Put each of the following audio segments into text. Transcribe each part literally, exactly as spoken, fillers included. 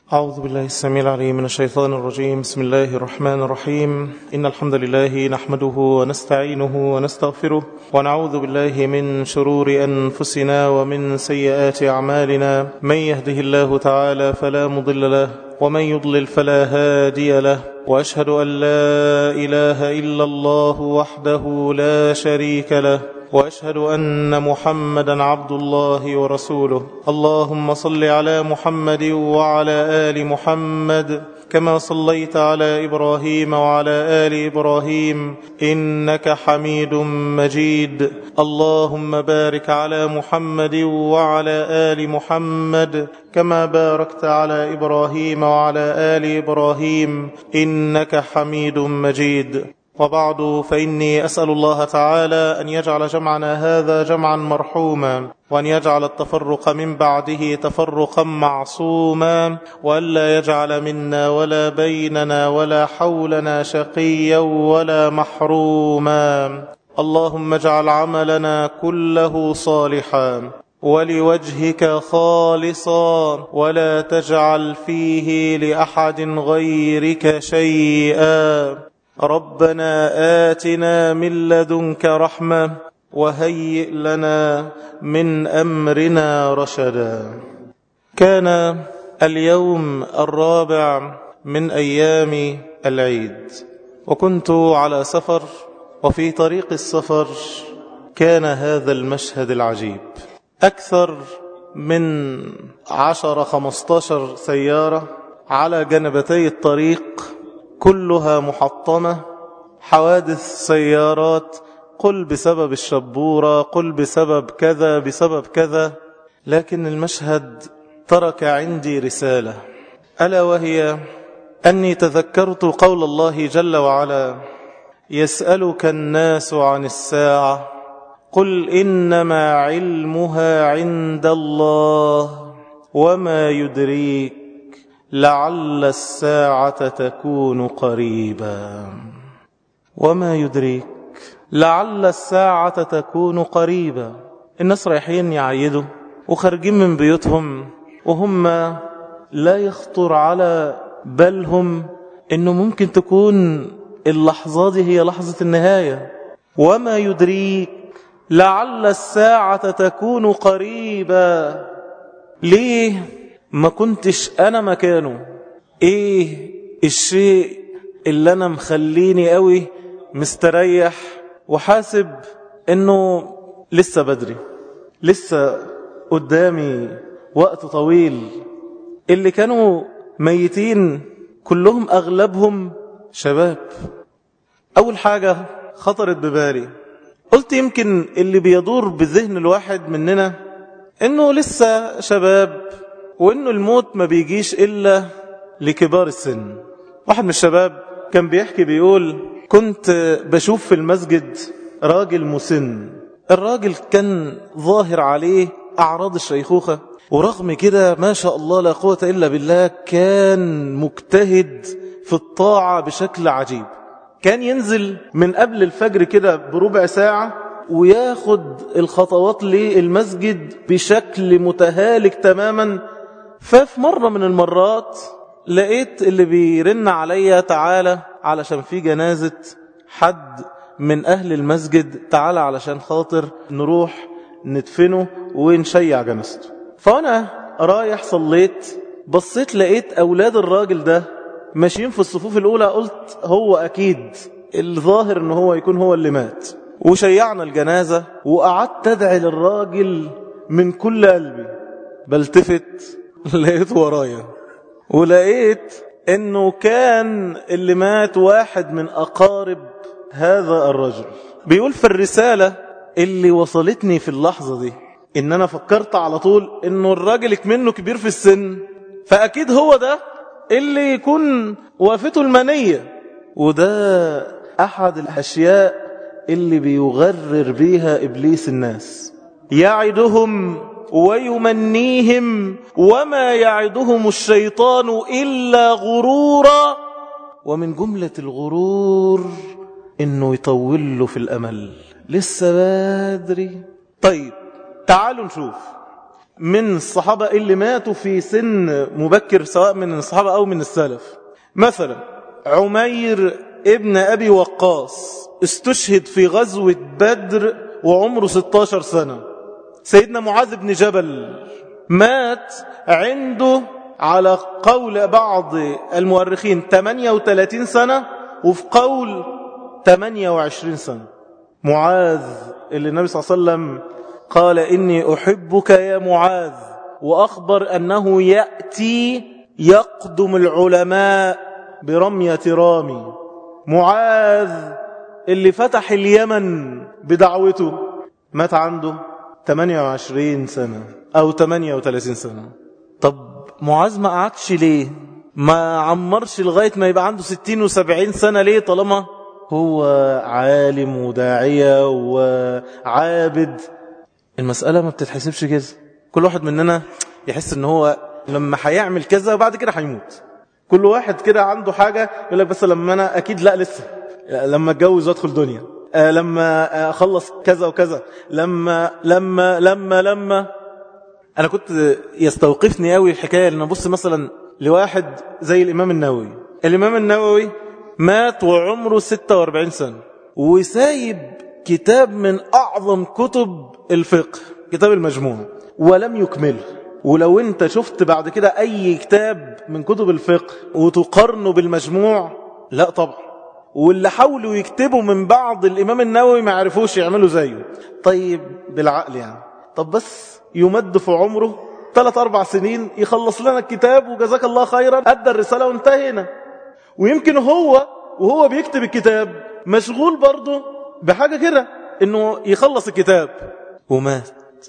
أعوذ بالله السميع العليم من الشيطان الرجيم. بسم الله الرحمن الرحيم. إن الحمد لله نحمده ونستعينه ونستغفره ونعوذ بالله من شرور أنفسنا ومن سيئات أعمالنا. من يهده الله تعالى فلا مضل له ومن يضلل فلا هادي له، وأشهد أن لا إله إلا الله وحده لا شريك له، وأشهد أن محمدا عبد الله ورسوله. اللهم صل على محمد وعلى آل محمد كما صليت على إبراهيم وعلى آل إبراهيم إنك حميد مجيد. اللهم بارك على محمد وعلى آل محمد كما باركت على إبراهيم وعلى آل إبراهيم إنك حميد مجيد. وبعد، فإني أسأل الله تعالى أن يجعل جمعنا هذا جمعا مرحوما، وأن يجعل التفرق من بعده تفرقا معصوما، وألا يجعل منا ولا بيننا ولا حولنا شقيا ولا محروما. اللهم اجعل عملنا كله صالحا ولوجهك خالصا، ولا تجعل فيه لأحد غيرك شيئا. ربنا آتنا من لدنك رحمة وهيئ لنا من أمرنا رشدا. كان اليوم الرابع من أيام العيد، وكنت على سفر، وفي طريق السفر كان هذا المشهد العجيب. أكثر من عشر خمستاشر سيارة على جنبتي الطريق، كلها محطمة، حوادث سيارات، قل بسبب الشبورة، قل بسبب كذا بسبب كذا. لكن المشهد ترك عندي رسالة، ألا وهي أني تذكرت قول الله جل وعلا: يسألك الناس عن الساعة قل إنما علمها عند الله وما يدريك لعل الساعة تكون قريبا. وما يدريك لعل الساعة تكون قريبا. الناس رايحين يعيدوا وخارجين من بيوتهم، وهم لا يخطر على بالهم إنه ممكن تكون اللحظة دي هي لحظة النهاية. وما يدريك لعل الساعة تكون قريبا. ليه ما كنتش أنا مكانه؟ إيه الشيء اللي أنا مخليني قوي مستريح وحاسب إنه لسه بدري، لسه قدامي وقت طويل؟ اللي كانوا ميتين كلهم أغلبهم شباب. أول حاجة خطرت ببالي، قلت يمكن اللي بيدور بذهن الواحد مننا إنه لسه شباب، وإنه الموت ما بيجيش إلا لكبار السن. واحد من الشباب كان بيحكي بيقول: كنت بشوف في المسجد راجل مسن، الراجل كان ظاهر عليه أعراض الشيخوخة، ورغم كده ما شاء الله لا قوة إلا بالله كان مجتهد في الطاعة بشكل عجيب. كان ينزل من قبل الفجر كده بربع ساعة وياخد الخطوات للمسجد بشكل متهالك تماما. ففي مرة من المرات لقيت اللي بيرن عليا: تعالى علشان في جنازة حد من أهل المسجد، تعالى علشان خاطر نروح ندفنه ونشيع جنازته. فأنا رايح صليت، بصيت لقيت أولاد الراجل ده ماشيين في الصفوف الأولى. قلت هو أكيد الظاهر أنه هو يكون هو اللي مات. وشيعنا الجنازة، وقعدت أدعي للراجل من كل قلبي. بلتفت لقيت ورايا، ولقيت انه كان اللي مات واحد من اقارب هذا الرجل. بيقول في الرسالة اللي وصلتني في اللحظة دي ان انا فكرت على طول انه الراجل منه كبير في السن، فاكيد هو ده اللي يكون وافته المنية. وده احد الاشياء اللي بيغرر بيها ابليس الناس، يعدهم ويمنيهم وما يعدهم الشيطان إلا غرورا. ومن جملة الغرور إنه يطول له في الأمل، لسه بدري. طيب تعالوا نشوف من الصحابة اللي ماتوا في سن مبكر سواء من الصحابة أو من السلف. مثلا عمير ابن أبي وقاص استشهد في غزوة بدر وعمره ستاشر سنة. سيدنا معاذ بن جبل مات عنده على قول بعض المؤرخين ثمانية وثلاثين سنة وفي قول ثمانية وعشرين سنة. معاذ اللي النبي صلى الله عليه وسلم قال إني أحبك يا معاذ، وأخبر أنه يأتي يقدم العلماء برمية رامي. معاذ اللي فتح اليمن بدعوته مات عنده ثمانية وعشرين سنة أو ثمانية وثلاثين سنة. طب معاذ ما قعدش ليه؟ ما عمرش لغاية ما يبقى عنده ستين وسبعين سنة ليه؟ طالما هو عالم وداعية وعابد. المسألة ما بتتحسبش كده. كل واحد مننا يحس ان هو لما هيعمل كذا وبعد كده هيموت. كل واحد كده عنده حاجة يقول لك بس لما انا اكيد لا لسه، لما اتجوز وادخل دنيا، لما اخلص كذا وكذا، لما لما لما لما انا كنت يستوقفني قوي الحكاية ان ابص مثلا لواحد زي الامام النووي. الامام النووي مات وعمره ستة وأربعين سنة وسايب كتاب من أعظم كتب الفقه، كتاب المجموع، ولم يكمله. ولو انت شفت بعد كده أي كتاب من كتب الفقه وتقارنه بالمجموع، لا طبعا. واللي حاولوا يكتبوا من بعض الإمام النووي ما عرفوش يعملوا زيه. طيب بالعقل يعني، طب بس يمد في عمره ثلاث أربع سنين يخلص لنا الكتاب وجزاك الله خيرا، أدى الرسالة وانتهينا. ويمكن هو وهو بيكتب الكتاب مشغول برضه بحاجة كده انه يخلص الكتاب ومات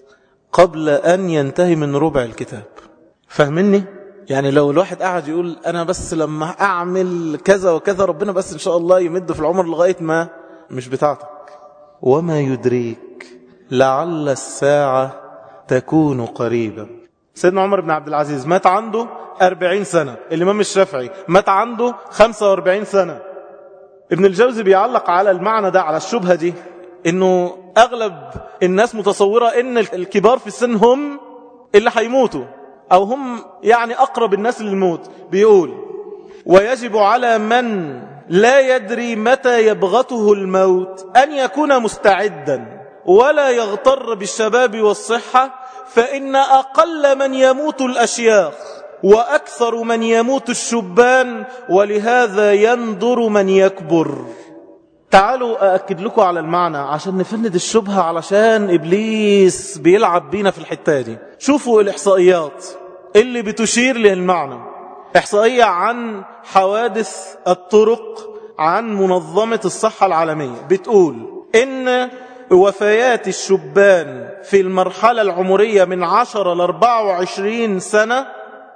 قبل ان ينتهي من ربع الكتاب. فاهمني؟ يعني لو الواحد قاعد يقول انا بس لما اعمل كذا وكذا ربنا بس ان شاء الله يمد في العمر لغاية ما، مش بتاعتك. وما يدريك لعل الساعة تكون قريبا. سيدنا عمر بن عبد العزيز مات عنده أربعين سنة. الإمام الشافعي مات عنده خمسة وأربعين سنة. ابن الجوزي بيعلق على المعنى ده، على الشبهة دي، انه اغلب الناس متصورة ان الكبار في السن هم اللي هيموتوا او هم يعني اقرب الناس للموت. بيقول ويجب على من لا يدري متى يبغته الموت ان يكون مستعدا ولا يغتر بالشباب والصحة، فإن أقل من يموت الأشياخ وأكثر من يموت الشبان، ولهذا ينظر من يكبر. تعالوا أأكد لكم على المعنى عشان نفند الشبهة، علشان إبليس بيلعب بينا في الحتة دي. شوفوا الإحصائيات اللي بتشير للمعنى. إحصائية عن حوادث الطرق عن منظمة الصحة العالمية بتقول إن وفيات الشبان في المرحلة العمرية من عشرة لأربعة وعشرين سنة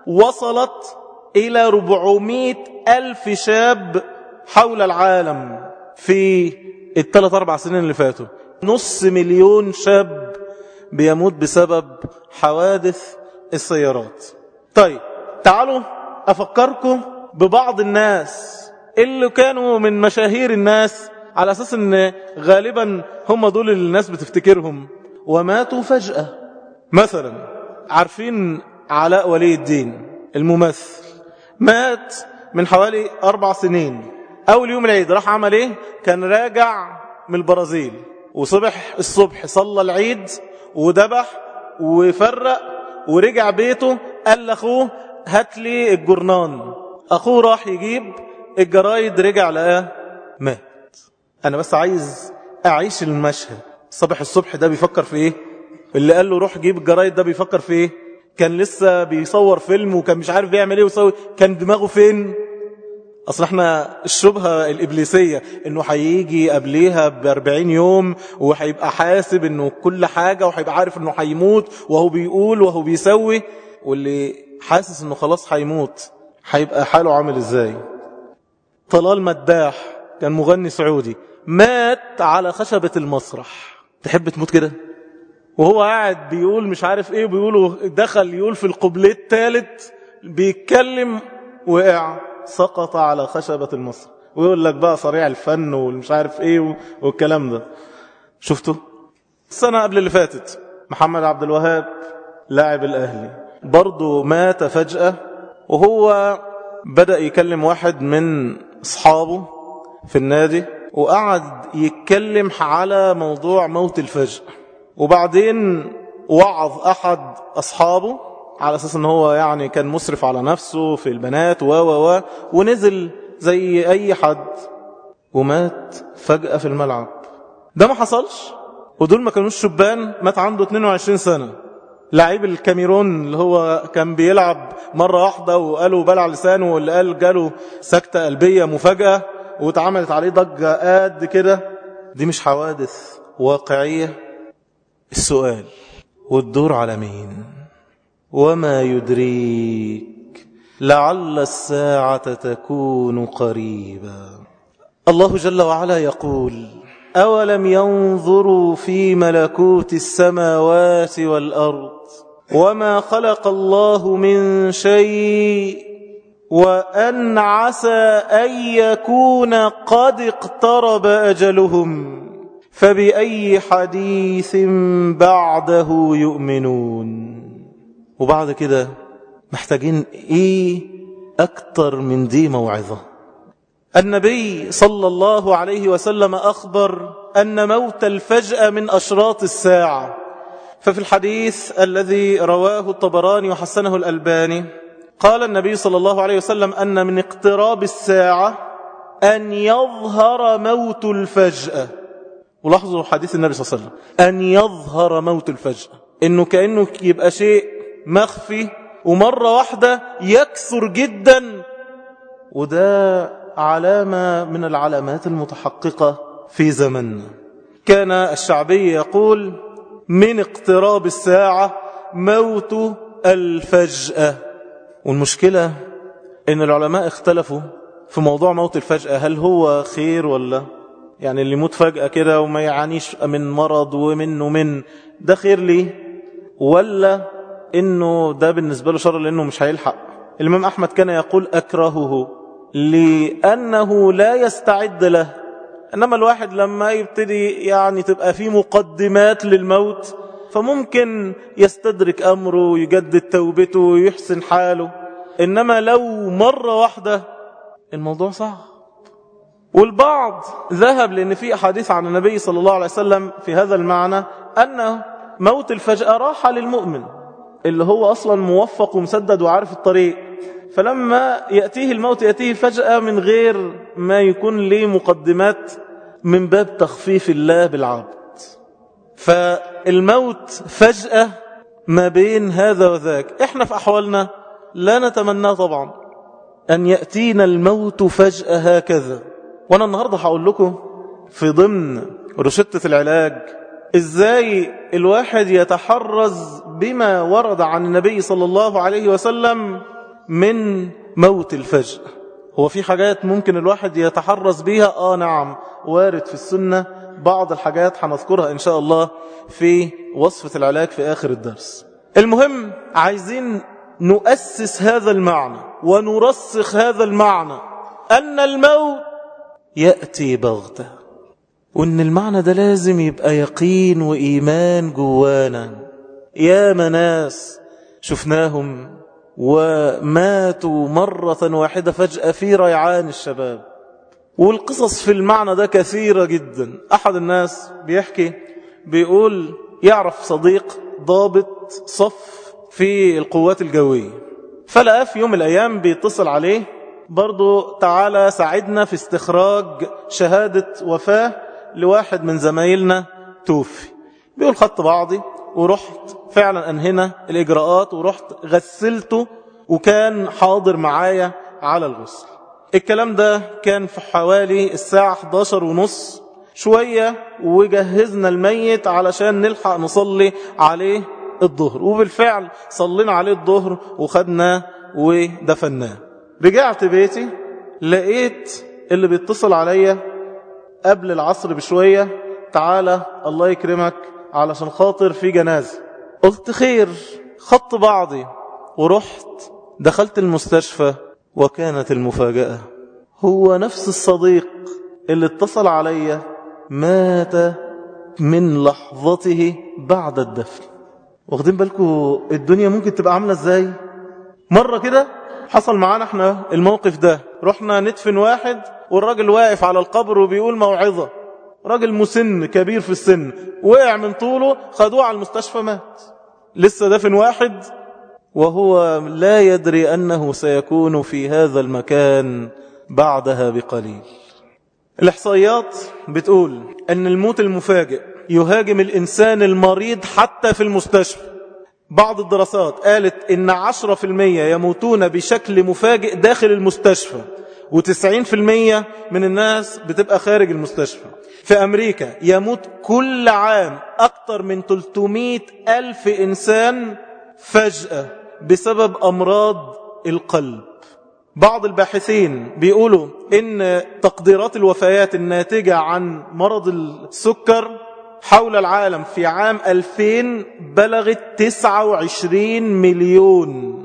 وصلت إلى أربعمائة ألف شاب حول العالم في الثلاث أربع سنين اللي فاتوا. نص مليون شاب بيموت بسبب حوادث السيارات. طيب تعالوا أفكركم ببعض الناس اللي كانوا من مشاهير الناس على أساس أن غالبا هم دول اللي الناس بتفتكرهم وماتوا فجأة. مثلا عارفين علاء ولي الدين الممثل؟ مات من حوالي أربع سنين. أول يوم العيد راح عمل إيه؟ كان راجع من البرازيل وصبح الصبح صلى العيد ودبح وفرق ورجع بيته. قال لأخوه هات لي الجرنان. أخوه راح يجيب الجرايد، رجع لقاه مات. أنا بس عايز أعيش المشهد. صبح الصبح ده بيفكر في إيه؟ اللي قال له روح جيب الجرايد ده بيفكر في إيه؟ كان لسه بيصور فيلم وكان مش عارف بيعمل إيه ويصور، كان دماغه فين؟ أصل احنا الشبهة الإبليسية إنه هيجي قبليها بأربعين يوم وهيبقى حاسب إنه كل حاجة وهيبقى عارف إنه هيموت وهو بيقول وهو بيسوي. واللي حاسس إنه خلاص هيموت هيبقى حاله عامل إزاي؟ طلال مداح كان مغني سعودي، مات على خشبة المسرح. تحب تموت كده؟ وهو قاعد بيقول مش عارف ايه، بيقولوا دخل يقول في القبلة الثالث بيتكلم وقع سقط على خشبة المسرح. ويقول لك بقى صريع الفن والمش عارف ايه والكلام ده. شفتوا السنة قبل اللي فاتت محمد عبد الوهاب لاعب الأهلي برضو مات فجأة، وهو بدأ يكلم واحد من أصحابه في النادي، وقعد يتكلم على موضوع موت الفجأة. وبعدين وعظ أحد أصحابه على أساس أنه هو يعني كان مسرف على نفسه في البنات و و و ونزل زي أي حد ومات فجأة في الملعب. ده ما حصلش، ودول ما كانوش شبان، مات عنده اتنين وعشرين سنة. لعيب الكاميرون اللي هو كان بيلعب مرة واحدة وقالوا بلع لسانه، واللي قال جاله سكتة قلبية مفاجأة واتعملت عليه ضجة قد كده. دي مش حوادث واقعية؟ السؤال والدور على مين؟ وما يدريك لعل الساعة تكون قريبا. الله جل وعلا يقول: أولم ينظروا في ملكوت السماوات والأرض وما خلق الله من شيء وأن عسى أن يكون قد اقترب أجلهم فبأي حديث بعده يؤمنون. وبعد كده محتاجين إيه أكتر من دي موعظة؟ النبي صلى الله عليه وسلم أخبر أن موت الفجأة من أشراط الساعة. ففي الحديث الذي رواه الطبراني وحسنه الألباني قال النبي صلى الله عليه وسلم أن من اقتراب الساعة أن يظهر موت الفجأة. ولاحظوا حديث النبي صلى الله عليه وسلم أن يظهر موت الفجأة، إنه كأنه يبقى شيء مخفي ومرة واحدة يكثر جدا. وده علامة من العلامات المتحققة في زمننا. كان الشعبي يقول: من اقتراب الساعة موت الفجأة. والمشكلة إن العلماء اختلفوا في موضوع موت الفجأة، هل هو خير ولا يعني اللي يموت فجأة كده وما يعانيش من مرض ومنه من ده خير ليه، ولا إنه ده بالنسبة له شر لأنه مش هيلحق. الإمام أحمد كان يقول: أكرهه لأنه لا يستعد له. إنما الواحد لما يبتدي يعني تبقى فيه مقدمات للموت فممكن يستدرك أمره ويجدد توبته ويحسن حاله. إنما لو مرة واحدة الموضوع صعب. والبعض ذهب لأن في أحاديث عن النبي صلى الله عليه وسلم في هذا المعنى أن موت الفجأة راحة للمؤمن اللي هو أصلا موفق ومسدد وعارف الطريق، فلما يأتيه الموت يأتيه فجأة من غير ما يكون له مقدمات من باب تخفيف الله بالعبد. فالموت فجأة ما بين هذا وذاك. احنا في أحوالنا لا نتمنى طبعا أن يأتينا الموت فجأة هكذا. وأنا النهاردة هقول لكم في ضمن رشدة العلاج إزاي الواحد يتحرز بما ورد عن النبي صلى الله عليه وسلم من موت الفجأة. هو في حاجات ممكن الواحد يتحرز بيها؟ آه نعم، وارد في السنة بعض الحاجات هنذكرها إن شاء الله في وصفة العلاج في آخر الدرس. المهم عايزين نؤسس هذا المعنى ونرسخ هذا المعنى أن الموت يأتي بغتة، وأن المعنى ده لازم يبقى يقين وإيمان جوانا. يا مناس شفناهم وماتوا مرة واحدة فجأة في ريعان الشباب، والقصص في المعنى ده كثيرة جدا. أحد الناس بيحكي بيقول يعرف صديق ضابط صف في القوات الجوية، فلقى في يوم من الأيام بيتصل عليه برضو: تعالى ساعدنا في استخراج شهادة وفاة لواحد من زمايلنا توفي. بيقول خدت بعضي ورحت فعلا أنهينا الإجراءات ورحت غسلته، وكان حاضر معايا على الغسل. الكلام ده كان في حوالي الساعة احد عشر ونص شوية، وجهزنا الميت علشان نلحق نصلي عليه الظهر. وبالفعل صلينا عليه الظهر وخدناه ودفناه. رجعت بيتي لقيت اللي بيتصل عليا قبل العصر بشوية: تعالى الله يكرمك علشان خاطر في جنازة. قلت خير، خدت بعضي ورحت دخلت المستشفى، وكانت المفاجأة هو نفس الصديق اللي اتصل عليا مات من لحظته بعد الدفن. واخدين بالكم الدنيا ممكن تبقى عاملة ازاي؟ مرة كده حصل معانا احنا الموقف ده، رحنا ندفن واحد والراجل واقف على القبر وبيقول موعظة، راجل مسن كبير في السن، وقع من طوله، خدوه على المستشفى مات. لسه دفن واحد وهو لا يدري أنه سيكون في هذا المكان بعدها بقليل. الإحصائيات بتقول أن الموت المفاجئ يهاجم الإنسان المريض حتى في المستشفى. بعض الدراسات قالت إن عشرة في المية يموتون بشكل مفاجئ داخل المستشفى، وتسعين في المية من الناس بتبقى خارج المستشفى. في أمريكا يموت كل عام أكثر من ثلاثمائة ألف إنسان فجأة بسبب أمراض القلب. بعض الباحثين بيقولوا إن تقديرات الوفيات الناتجة عن مرض السكر حول العالم في عام ألفين بلغت تسعة وعشرين مليون،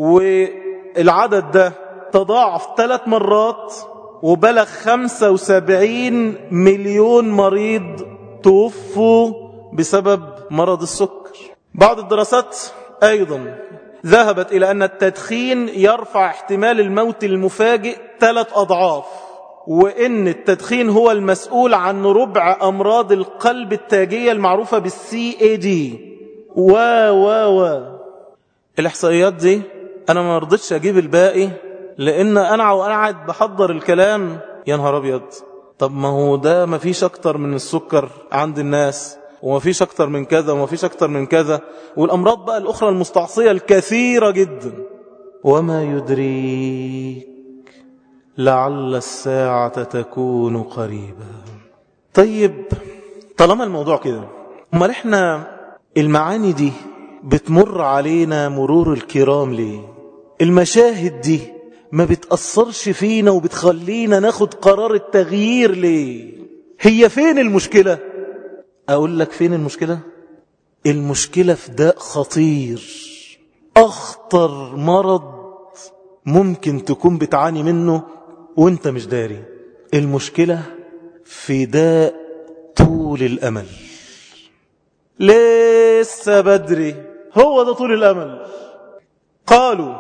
والعدد ده تضاعف ثلاث مرات وبلغ خمسة وسبعين مليون مريض توفوا بسبب مرض السكر. بعض الدراسات أيضا ذهبت إلى أن التدخين يرفع احتمال الموت المفاجئ ثلاث أضعاف، وإن التدخين هو المسؤول عن ربع أمراض القلب التاجية المعروفة بالسي اي دي و و و الإحصائيات دي أنا ما رضيتش أجيب الباقي، لأن أنا وقاعد بحضر الكلام يا نهار أبيض، طب ما هو ده ما فيش أكتر من السكر عند الناس، وما فيش أكتر من كذا، وما فيش أكتر من كذا، والأمراض بقى الأخرى المستعصية الكثيرة جدا. وما يدريك لعل الساعة تكون قريبا. طيب طالما الموضوع كده، امال احنا المعاني دي بتمر علينا مرور الكرام ليه؟ المشاهد دي ما بتأثرش فينا وبتخلينا ناخد قرار التغيير ليه؟ هي فين المشكلة؟ أقول لك فين المشكلة؟ المشكلة في داء خطير، أخطر مرض ممكن تكون بتعاني منه وانت مش داري. المشكلة في داء طول الأمل. لسه بدري، هو ده طول الأمل. قالوا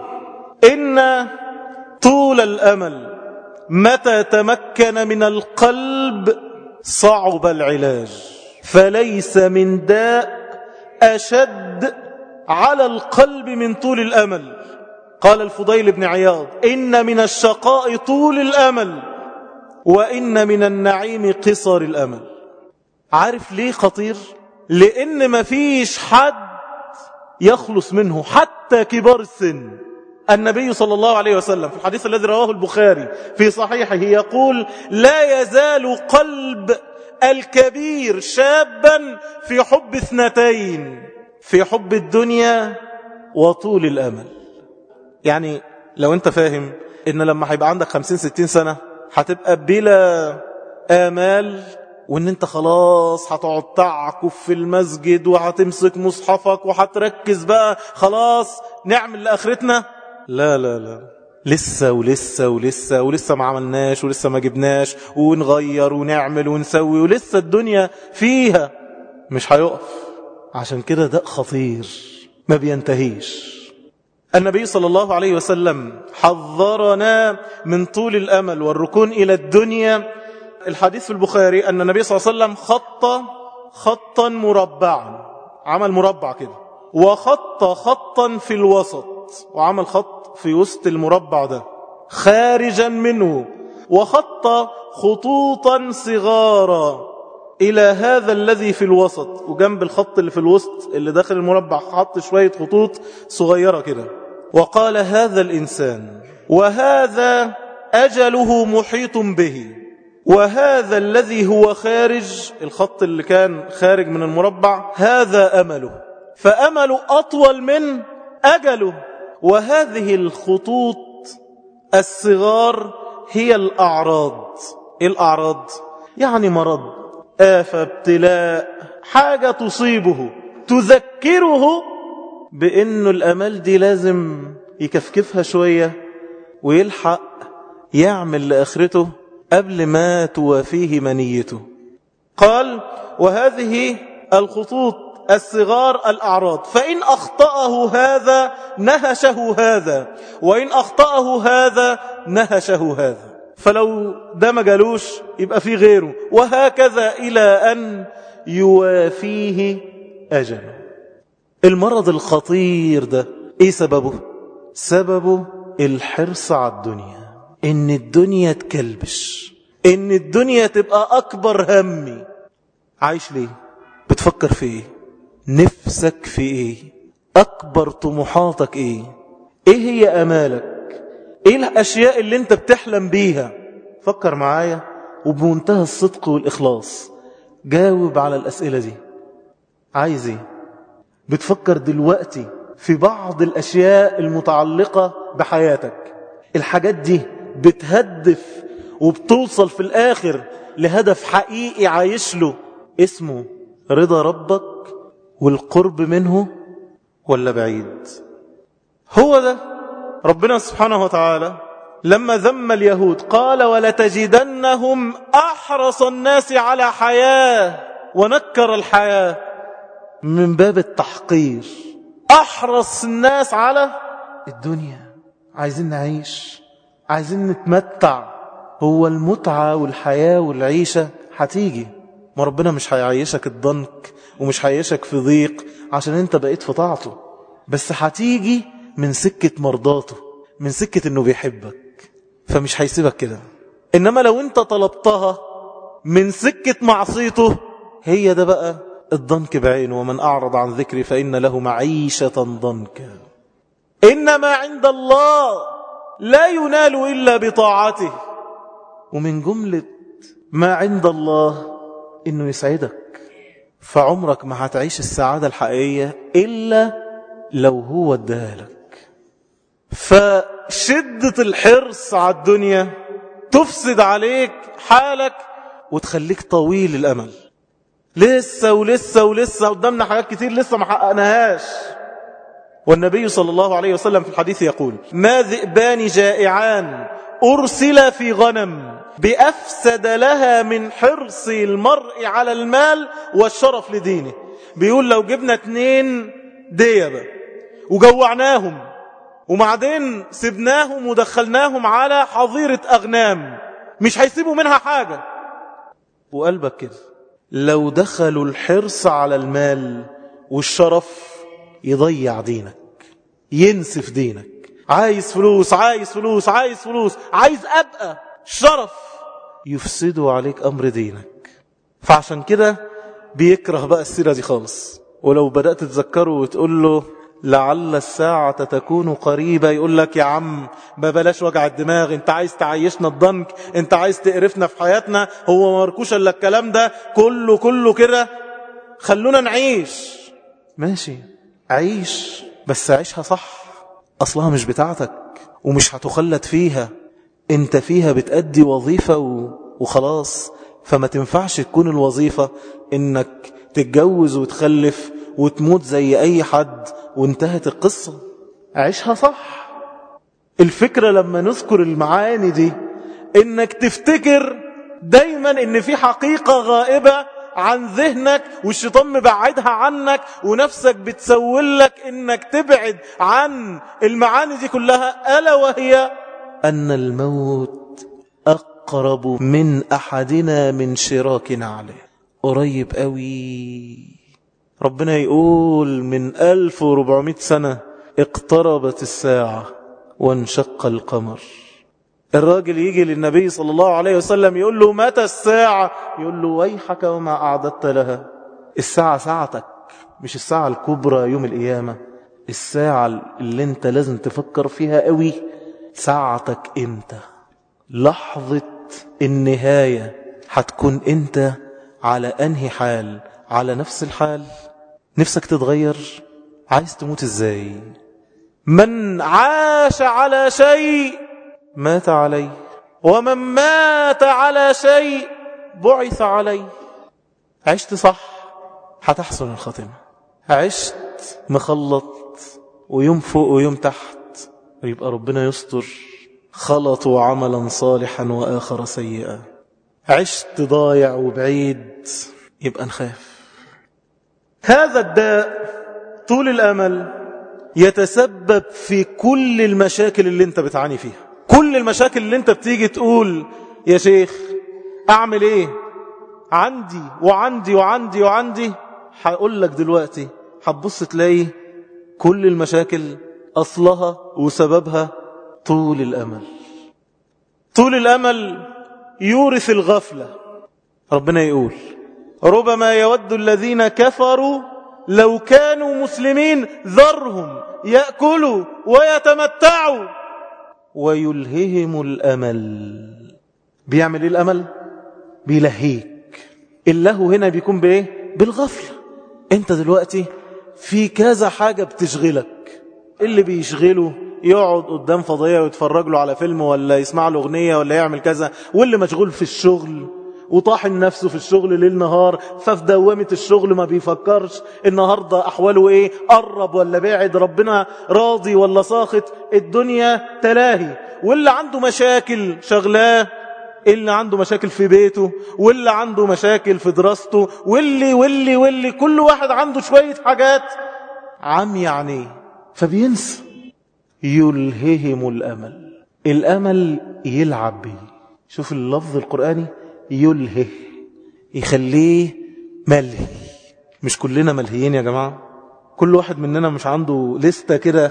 إن طول الأمل متى تمكن من القلب صعب العلاج، فليس من داء أشد على القلب من طول الأمل. قال الفضيل بن عياض: إن من الشقاء طول الأمل، وإن من النعيم قصر الأمل. عارف ليه خطير؟ لأن ما فيش حد يخلص منه حتى كبار السن. النبي صلى الله عليه وسلم في الحديث الذي رواه البخاري في صحيحه يقول: لا يزال قلب الكبير شابا في حب اثنتين، في حب الدنيا وطول الأمل. يعني لو انت فاهم ان لما هيبقى عندك خمسين ستين سنة هتبقى بلا آمال، وان انت خلاص هتقعد تعكف في المسجد وهتمسك مصحفك وهتركز بقى خلاص نعمل لآخرتنا. لا لا لا، لسه ولسه ولسه ولسه ما عملناش ولسه ما جبناش، ونغير ونعمل ونسوي، ولسه الدنيا فيها مش هيقف. عشان كده ده خطير ما بينتهيش. النبي صلى الله عليه وسلم حذرنا من طول الأمل والركون إلى الدنيا. الحديث في البخاري أن النبي صلى الله عليه وسلم خط خطا مربعا، عمل مربع كده، وخط خطا في الوسط، وعمل خط في وسط المربع ده خارجا منه، وخط خطوطا صغارا إلى هذا الذي في الوسط، وجنب الخط اللي في الوسط اللي داخل المربع حط شوية خطوط صغيرة كده. وقال: هذا الإنسان وهذا أجله محيط به، وهذا الذي هو خارج الخط اللي كان خارج من المربع هذا أمله، فأمله أطول من أجله. وهذه الخطوط الصغار هي الأعراض. إيه الأعراض؟ يعني مرض، آفة، ابتلاء، حاجة تصيبه تذكره بأنه الأمل دي لازم يكفكفها شوية ويلحق يعمل لآخرته قبل ما توافيه منيته. قال: وهذه الخطوط الصغار الأعراض، فإن أخطأه هذا نهشه هذا، وإن أخطأه هذا نهشه هذا، فلو ده ما جالوش يبقى فيه غيره، وهكذا إلى أن يوافيه أجله. المرض الخطير ده إيه سببه؟ سببه الحرص على الدنيا، إن الدنيا تكلبش، إن الدنيا تبقى أكبر همي. عايش ليه؟ بتفكر في إيه؟ نفسك في إيه؟ أكبر طموحاتك إيه؟ إيه هي أمالك؟ إيه الأشياء اللي أنت بتحلم بيها؟ فكر معايا وبمنتهى الصدق والإخلاص جاوب على الأسئلة دي. عايز إيه؟ بتفكر دلوقتي في بعض الأشياء المتعلقة بحياتك، الحاجات دي بتهدف وبتوصل في الآخر لهدف حقيقي عايش له اسمه رضا ربك والقرب منه، ولا بعيد؟ هو ده ربنا سبحانه وتعالى لما ذم اليهود قال ولتجدنهم أحرص الناس على حياة، ونكر الحياة من باب التحقير. أحرص الناس على الدنيا، عايزين نعيش، عايزين نتمتع. هو المتعة والحياة والعيشة هتيجي، ما ربنا مش هيعيشك الضنك ومش هيعيشك في ضيق عشان انت بقيت في طاعته، بس هتيجي من سكة مرضاته، من سكة انه بيحبك، فمش هيسيبك كده. انما لو انت طلبتها من سكة معصيته، هي ده بقى الضنك بعينه. ومن أعرض عن ذكري فإن له معيشة ضنكا. إنما عند الله لا ينال إلا بطاعته. ومن جملة ما عند الله إنه يسعدك، فعمرك ما هتعيش السعادة الحقيقية إلا لو هو اداها لك. فشدة الحرص على الدنيا تفسد عليك حالك وتخليك طويل الأمل. لسه ولسه ولسه قدامنا حاجات كتير لسه ما حققناهاش. والنبي صلى الله عليه وسلم في الحديث يقول ما ذئبان جائعان أرسل في غنم بأفسد لها من حرص المرء على المال والشرف لدينه. بيقول لو جبنا اتنين ديبة وجوعناهم وبعدين سبناهم ودخلناهم على حظيرة أغنام مش هيسيبوا منها حاجة. وقلبك كده لو دخلوا الحرص على المال والشرف يضيع دينك، ينسف دينك. عايز فلوس عايز فلوس عايز فلوس عايز أبقى شرف، يفسدوا عليك أمر دينك. فعشان كده بيكره بقى السيرة دي خالص. ولو بدأت تتذكره وتقول له لعل الساعة تكون قريبة، يقول لك يا عم ببلاش وجع الدماغ، انت عايز تعيشنا الضنك، انت عايز تقرفنا في حياتنا، هو مركوش الا الكلام ده كله كله كده، خلونا نعيش. ماشي عيش، بس عيشها صح، اصلها مش بتاعتك ومش هتخلد فيها، انت فيها بتأدي وظيفة وخلاص. فما تنفعش تكون الوظيفة انك تتجوز وتخلف وتموت زي اي حد وانتهت القصة. عيشها صح. الفكرة لما نذكر المعاني دي انك تفتكر دايما ان في حقيقة غائبة عن ذهنك والشيطان مبعدها عنك ونفسك بتسولك انك تبعد عن المعاني دي كلها، ألا وهي أن الموت أقرب من أحدنا من شراك نعله. قريب قوي. ربنا يقول من ألف وربعمائة سنة اقتربت الساعة وانشق القمر. الراجل يجي للنبي صلى الله عليه وسلم يقول له متى الساعة؟ يقول له ويحك وما أعددت لها. الساعة ساعتك، مش الساعة الكبرى يوم القيامة. الساعة اللي انت لازم تفكر فيها قوي ساعتك انت. لحظة النهاية هتكون انت على انهي حال؟ على نفس الحال؟ نفسك تتغير؟ عايز تموت ازاي؟ من عاش على شيء مات عليه، ومن مات على شيء بعث عليه. عشت صح هتحسن الخاتمة، عشت مخلط ويوم فوق ويوم تحت يبقى ربنا يستر، خلطوا عملا صالحا وآخر سيئا. عشت ضايع وبعيد يبقى نخاف. هذا الداء طول الأمل يتسبب في كل المشاكل اللي انت بتعاني فيها. كل المشاكل اللي انت بتيجي تقول يا شيخ اعمل ايه، عندي وعندي وعندي وعندي، هقول لك دلوقتي هتبص تلاقي كل المشاكل أصلها وسببها طول الأمل. طول الأمل يورث الغفلة. ربنا يقول ربما يود الذين كفروا لو كانوا مسلمين ذرهم يأكلوا ويتمتعوا ويلههم الأمل. بيعمل ايه الأمل؟ بيلهيك. اللهو هنا بيكون بايه؟ بالغفلة. انت دلوقتي في كذا حاجة بتشغلك. اللي بيشغله يقعد قدام فضائية ويتفرج له على فيلم ولا يسمع له أغنية ولا يعمل كذا، واللي مشغول في الشغل وطاحن نفسه في الشغل ليل نهار، ففي دوامة الشغل ما بيفكرش النهاردة أحواله إيه، قرب ولا بعد، ربنا راضي ولا ساخط، الدنيا تلاهي. واللي عنده مشاكل شغلاه، اللي عنده مشاكل في بيته، واللي عنده مشاكل في دراسته، واللي واللي واللي كل واحد عنده شوية حاجات عمي عينيه فبينسى. يلههم الأمل. الأمل يلعب به. شوف اللفظ القرآني يلهه، يخليه ملهي. مش كلنا ملهيين يا جماعة؟ كل واحد مننا مش عنده لستة كده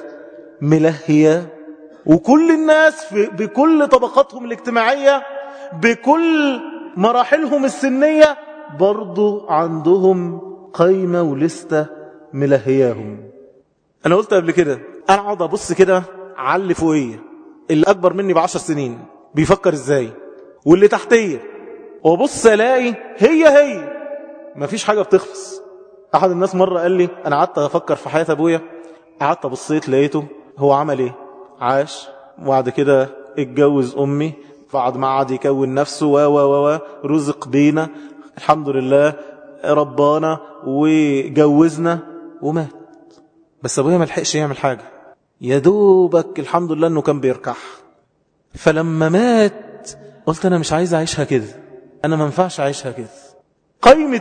ملهية؟ وكل الناس بكل طبقاتهم الاجتماعية بكل مراحلهم السنية برضو عندهم قيمة ولستة ملهياهم. أنا قلت قبل كده أنا أقعد أبص كده على اللي فوقية، اللي أكبر مني بعشر سنين بيفكر إزاي، واللي تحتية، وبص ألاقي هي هي مفيش حاجة بتخلص. أحد الناس مرة قال لي أنا قعدت أفكر في حياة أبويا، قعدت أبصيت لقيته هو عمل إيه؟ عاش وبعد كده اتجوز أمي، فقعد ما قعد يكون نفسه و و و رزق بينا الحمد لله، ربانا وجوزنا ومات. بس أبويا ما لحقش يعمل حاجة، يا دوبك الحمد لله أنه كان بيركح. فلما مات قلت أنا مش عايز أعيشها كده، أنا ما ينفعش أعيشها كده. قيمة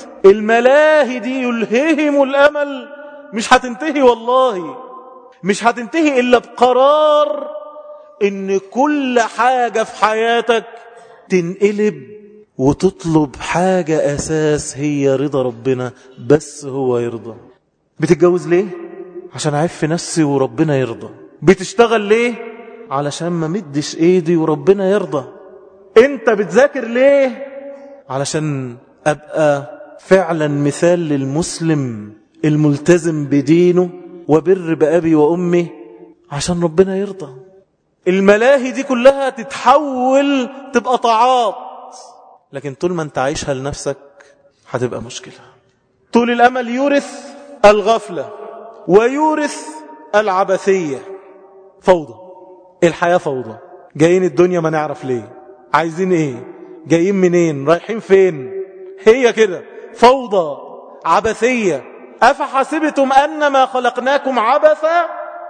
الملاهي دي يلههم الأمل مش هتنتهي، والله مش هتنتهي إلا بقرار إن كل حاجة في حياتك تنقلب وتطلب حاجة أساس هي رضا ربنا، بس هو يرضى. بتتجوز ليه؟ عشان أعف نفسي وربنا يرضى. بتشتغل ليه؟ علشان ما مدش ايدي وربنا يرضى. انت بتذاكر ليه؟ علشان أبقى فعلا مثال للمسلم الملتزم بدينه وبر بأبي وأمي عشان ربنا يرضى. الملاهي دي كلها تتحول تبقى طاعات، لكن طول ما انت عايشها لنفسك هتبقى مشكلة. طول الأمل يورث الغفلة ويورث العبثية. فوضى، الحياة فوضى، جايين الدنيا ما نعرف ليه، عايزين ايه، جايين منين، رايحين فين، هي كده فوضى عبثية. أفحسبتم أنما خلقناكم عبثا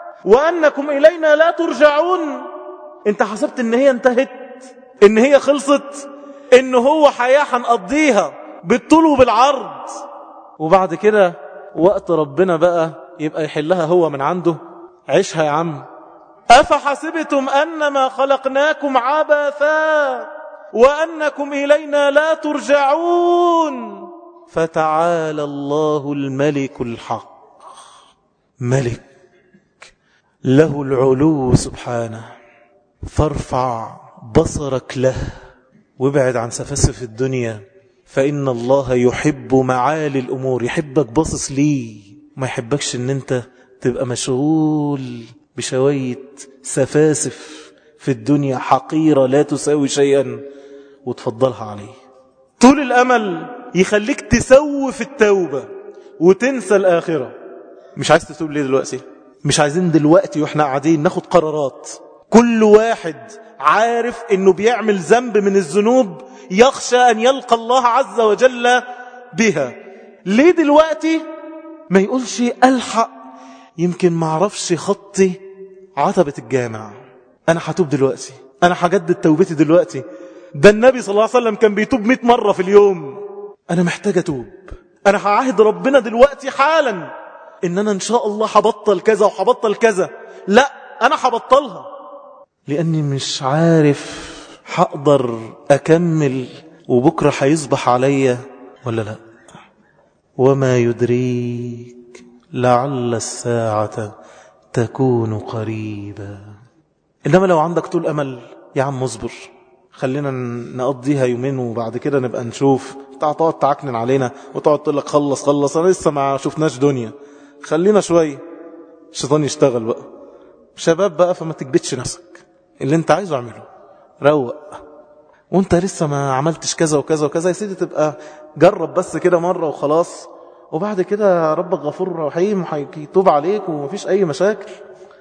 وأنكم إلينا لا ترجعون. انت حسبت ان هي انتهت، ان هي خلصت، ان هو حياة هنقضيها بالطول وبالعرض، وبعد كده وقت ربنا بقى يبقى يحلها هو من عنده. عيشها يا عم. أفحسبتم أنما خلقناكم عبثا وأنكم إلينا لا ترجعون فتعالى الله الملك الحق، ملك له العلو سبحانه. فارفع بصرك له وابعد عن سفسف الدنيا، فإن الله يحب معالي الأمور. يحبك باصص ليه، ما يحبكش ان انت تبقى مشغول بشوية سفاسف في الدنيا حقيرة لا تساوي شيئا وتفضلها عليه. طول الأمل يخليك تسوف التوبة وتنسى الآخرة. مش عايز تتوب ليه دلوقتي؟ مش عايزين دلوقتي واحنا قاعدين ناخد قرارات، كل واحد عارف انه بيعمل ذنب من الذنوب يخشى ان يلقى الله عز وجل بها. ليه دلوقتي ما يقولش ألحق، يمكن ما اعرفش خطي عتبة الجامع، انا هتوب دلوقتي، انا هجدد توبتي دلوقتي. ده النبي صلى الله عليه وسلم كان بيتوب مئة مرة في اليوم. انا محتاج اتوب، انا هعهد ربنا دلوقتي حالا ان انا ان شاء الله هبطل كذا وهبطل كذا. لا، انا هبطلها لاني مش عارف هقدر اكمل وبكرة هيصبح عليا ولا لا. وما يدريك لعل الساعة تكون قريبا. إنما لو عندك طول أمل، يا عم اصبر، خلينا نقضيها يومين وبعد كده نبقى نشوف. تقعد تعكنن علينا وتقعد تقول لك خلص خلص، أنا لسه ما شفناش دنيا، خلينا شوية. الشيطان يشتغل بقى. شباب بقى، فما تكبتش نفسك، اللي انت عايزه اعمله، روق. وانت لسه ما عملتش كذا وكذا وكذا، يا سيدي تبقى جرب بس كده مرة وخلاص، وبعد كده ربك غفور رحيم هيتوب عليك ومفيش اي مشاكل.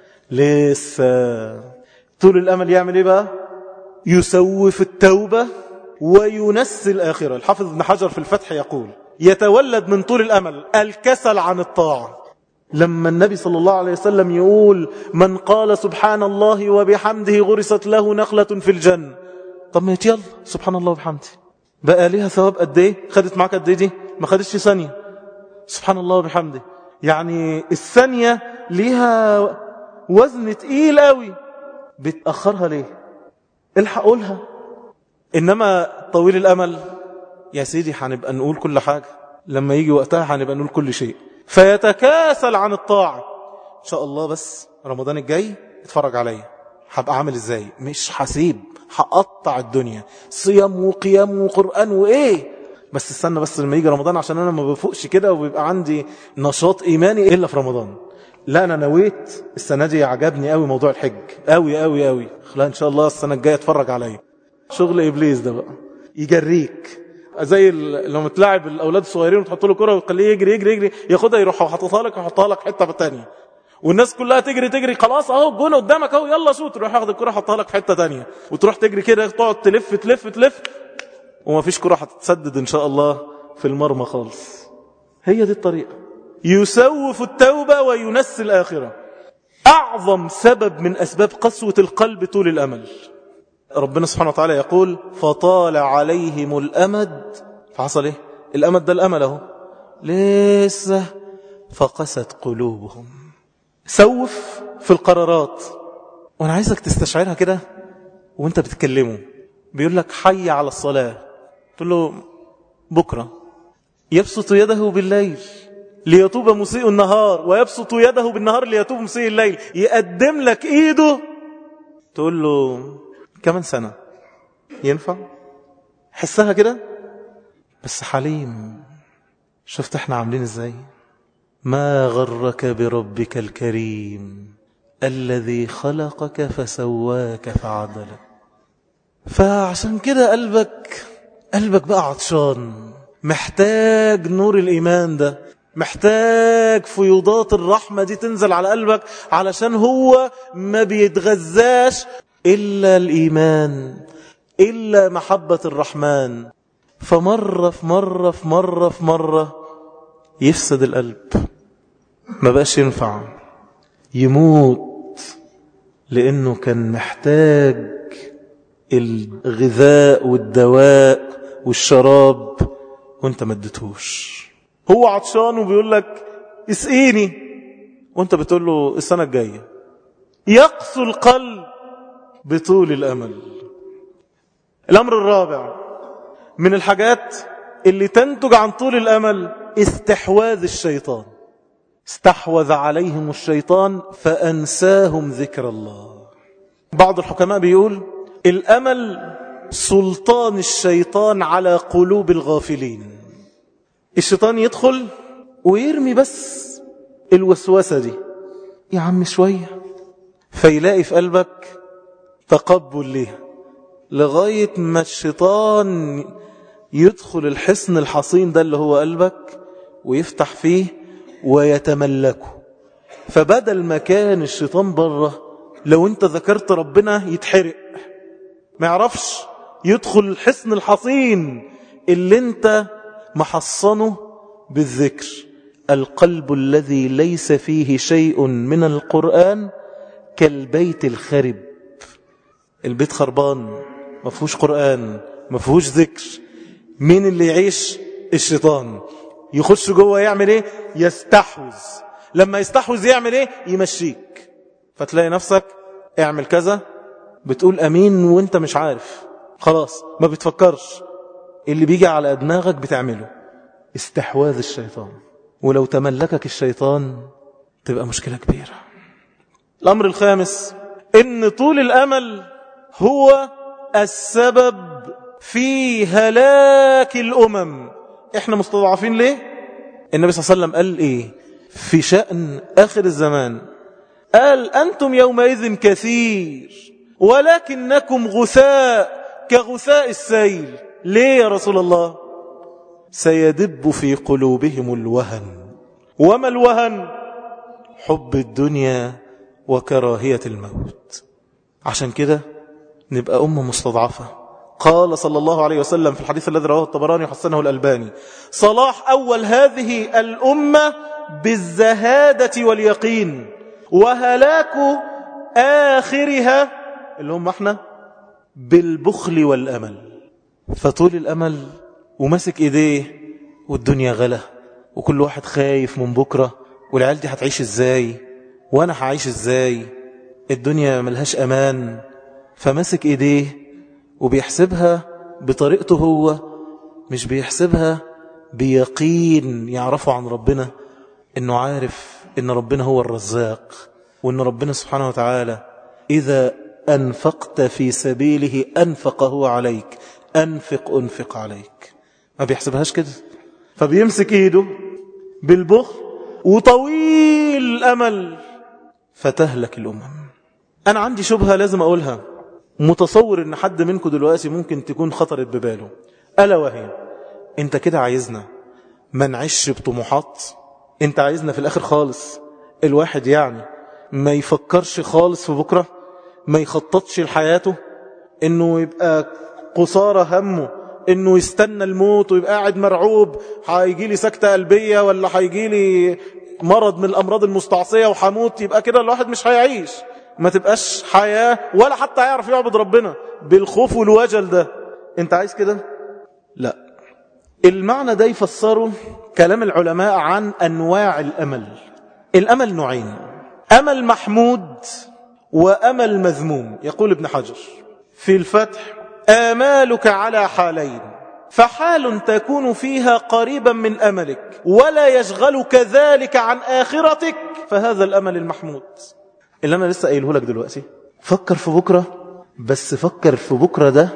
لسه طول الامل يعمل ايه بقى؟ يسوف التوبة وينسي الآخرة. الحافظ ابن حجر في الفتح يقول يتولد من طول الأمل الكسل عن الطاعة. لما النبي صلى الله عليه وسلم يقول من قال سبحان الله وبحمده غرست له نخلة في الجنة، طب ما يلا سبحان الله وبحمده بقى ليها ثواب قد ايه؟ خدت معاك قد ايه دي؟ ما خدتش ثانية. سبحان الله وبحمده يعني الثانية ليها وزن تقيل قوي، بتأخرها ليه؟ الحق قولها. إنما طويل الأمل يا سيدي هنبقى نقول كل حاجة، لما يجي وقتها هنبقى نقول كل شيء، فيتكاسل عن الطاعة. إن شاء الله بس رمضان الجاي اتفرج عليا هبقى عامل ازاي، مش حسيب، هقطع الدنيا صيام وقيام وقرآن وإيه، بس استنى بس لما يجي رمضان، عشان أنا ما بفوقش كده وبيبقى عندي نشاط إيماني إلا في رمضان. لا، أنا نويت السنة دي، عجبني قوي موضوع الحج قوي قوي قوي، لا إن شاء الله السنة الجاية اتفرج عليا. شغل إبليس ده بقى يجريك، زي لما تلاعب الأولاد الصغيرين وتحط له كرة وتخليه يجري يجري يجري، ياخدها يروح وحطها لك ويحطها لك حتة تانية، والناس كلها تجري تجري، خلاص اهو الجون قدامك اهو يلا شوت، تروح ياخد الكرة حطها لك في حتة تانية، وتروح تجري كده تقعد تلف تلف تلف وما فيش كرة هتتسدد إن شاء الله في المرمى خالص. هي دي الطريقة. يسوف التوبة وينسي الآخرة. أعظم سبب من أسباب قسوة القلب طول الأمل. ربنا سبحانه وتعالى يقول فطال عليهم الأمد، فحصل إيه؟ الأمد ده الأمل اهو، لسه فقست قلوبهم. سوف في القرارات، وأنا عايزك تستشعرها كده وانت بتتكلمه. بيقول لك حي على الصلاة، تقول له بكرة. يبسط يده بالليل ليتوب مسيء النهار، ويبسط يده بالنهار ليتوب مسيء الليل. يقدم لك ايده، تقول له كمان سنة ينفع؟ حسها كده بس حليم. شفت احنا عاملين ازاي؟ ما غرك بربك الكريم الذي خلقك فسواك فعدلك. فعشان كده قلبك قلبك بقى عطشان، محتاج نور الإيمان ده، محتاج فيوضات الرحمة دي تنزل على قلبك، علشان هو ما بيتغذاش إلا الإيمان، إلا محبة الرحمن. فمرة في مرة في مرة في مرة يفسد القلب، ما بقاش ينفع، يموت، لأنه كان محتاج الغذاء والدواء والشراب وانت ما اديتهوش. هو عطشان وبيقول لك اسقيني، وانت بتقول له السنة الجاية. يقسو القلب بطول الأمل. الأمر الرابع من الحاجات اللي تنتج عن طول الأمل استحواذ الشيطان. استحوذ عليهم الشيطان فأنساهم ذكر الله. بعض الحكماء بيقول الأمل سلطان الشيطان على قلوب الغافلين. الشيطان يدخل ويرمي بس الوسوسة دي، يا عم شوية، فيلاقي في قلبك تقبل ليها، لغاية ما الشيطان يدخل الحصن الحصين ده اللي هو قلبك ويفتح فيه ويتملكه. فبدل ما كان الشيطان بره، لو انت ذكرت ربنا يتحرق، ما يعرفش يدخل الحصن الحصين اللي انت محصنه بالذكر. القلب الذي ليس فيه شيء من القرآن كالبيت الخرب. البيت خربان، ما فيهوش قرآن، ما فيهوش ذكر. مين اللي يعيش؟ الشيطان. يخش جوه يعمل ايه؟ يستحوذ. لما يستحوذ يعمل ايه؟ يمشيك. فتلاقي نفسك اعمل كذا بتقول امين وانت مش عارف، خلاص ما بتفكرش، اللي بيجي على دماغك بتعمله. استحواذ الشيطان. ولو تملكك الشيطان تبقى مشكلة كبيرة. الأمر الخامس إن طول الأمل هو السبب في هلاك الأمم. إحنا مستضعفين ليه؟ النبي صلى الله عليه وسلم قال إيه في شأن آخر الزمان؟ قال أنتم يومئذ كثير ولكنكم غثاء كغثاء السيل. ليه يا رسول الله؟ سيدب في قلوبهم الوهن. وما الوهن؟ حب الدنيا وكراهية الموت. عشان كده نبقى أمة مستضعفة. قال صلى الله عليه وسلم في الحديث الذي رواه الطبراني وحسنه الألباني: صلاح أول هذه الأمة بالزهادة واليقين، وهلاك آخرها اللي هم احنا بالبخل والأمل. فطول الأمل وماسك إيديه والدنيا غلا، وكل واحد خايف من بكرة، والعيال دي هتعيش إزاي وأنا هعيش إزاي، الدنيا ملهاش أمان. فماسك إيديه وبيحسبها بطريقته هو، مش بيحسبها بيقين يعرفه عن ربنا، إنه عارف إن ربنا هو الرزاق، وإن ربنا سبحانه وتعالى إذا أنفقت في سبيله أنفقه عليك، أنفق أنفق عليك. ما بيحسبهاش كده، فبيمسك إيده بالبخل وطويل الأمل فتهلك الأمم. أنا عندي شبهة لازم أقولها، متصور إن حد منكم دلوقتي ممكن تكون خطرت بباله، ألا وهي: أنت كده عايزنا ما نعيش بطموحات؟ أنت عايزنا في الآخر خالص الواحد يعني ما يفكرش خالص في بكرة، ما يخططش لحياته، إنه يبقى قصارى همه إنه يستنى الموت ويبقى قاعد مرعوب هيجي لي سكتة قلبية ولا هيجي لي مرض من الأمراض المستعصية وحموت، يبقى كده الواحد مش هيعيش، ما تبقاش حياة ولا حتى هيعرف يعبد ربنا بالخوف والوجل ده. انت عايز كده؟ لا. المعنى ده يفسره كلام العلماء عن أنواع الأمل. الأمل نوعين: أمل محمود وأمل مذموم. يقول ابن حجر في الفتح: آمالك على حالين، فحال تكون فيها قريبا من أملك ولا يشغلك ذلك عن آخرتك، فهذا الأمل المحمود. اللي أنا لسه قايله لك دلوقتي، فكر في بكرة، بس فكر في بكرة ده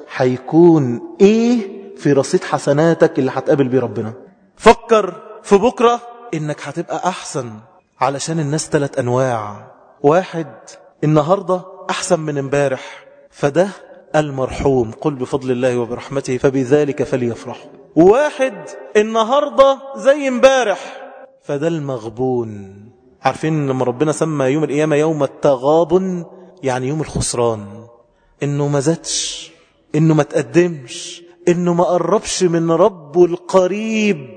هيكون إيه في رصيد حسناتك اللي هتقابل بيه ربنا. فكر في بكرة إنك هتبقى أحسن، علشان الناس ثلاث أنواع: واحد النهاردة أحسن من امبارح، فده المرحوم، قل بفضل الله وبرحمته فبذلك فليفرحوا. واحد النهاردة زي امبارح، فده المغبون. عارفين لما ربنا سمى يوم القيامة يوم التغابن، يعني يوم الخسران، انه ما زادش، انه ما تقدمش، انه ما قربش من ربه القريب،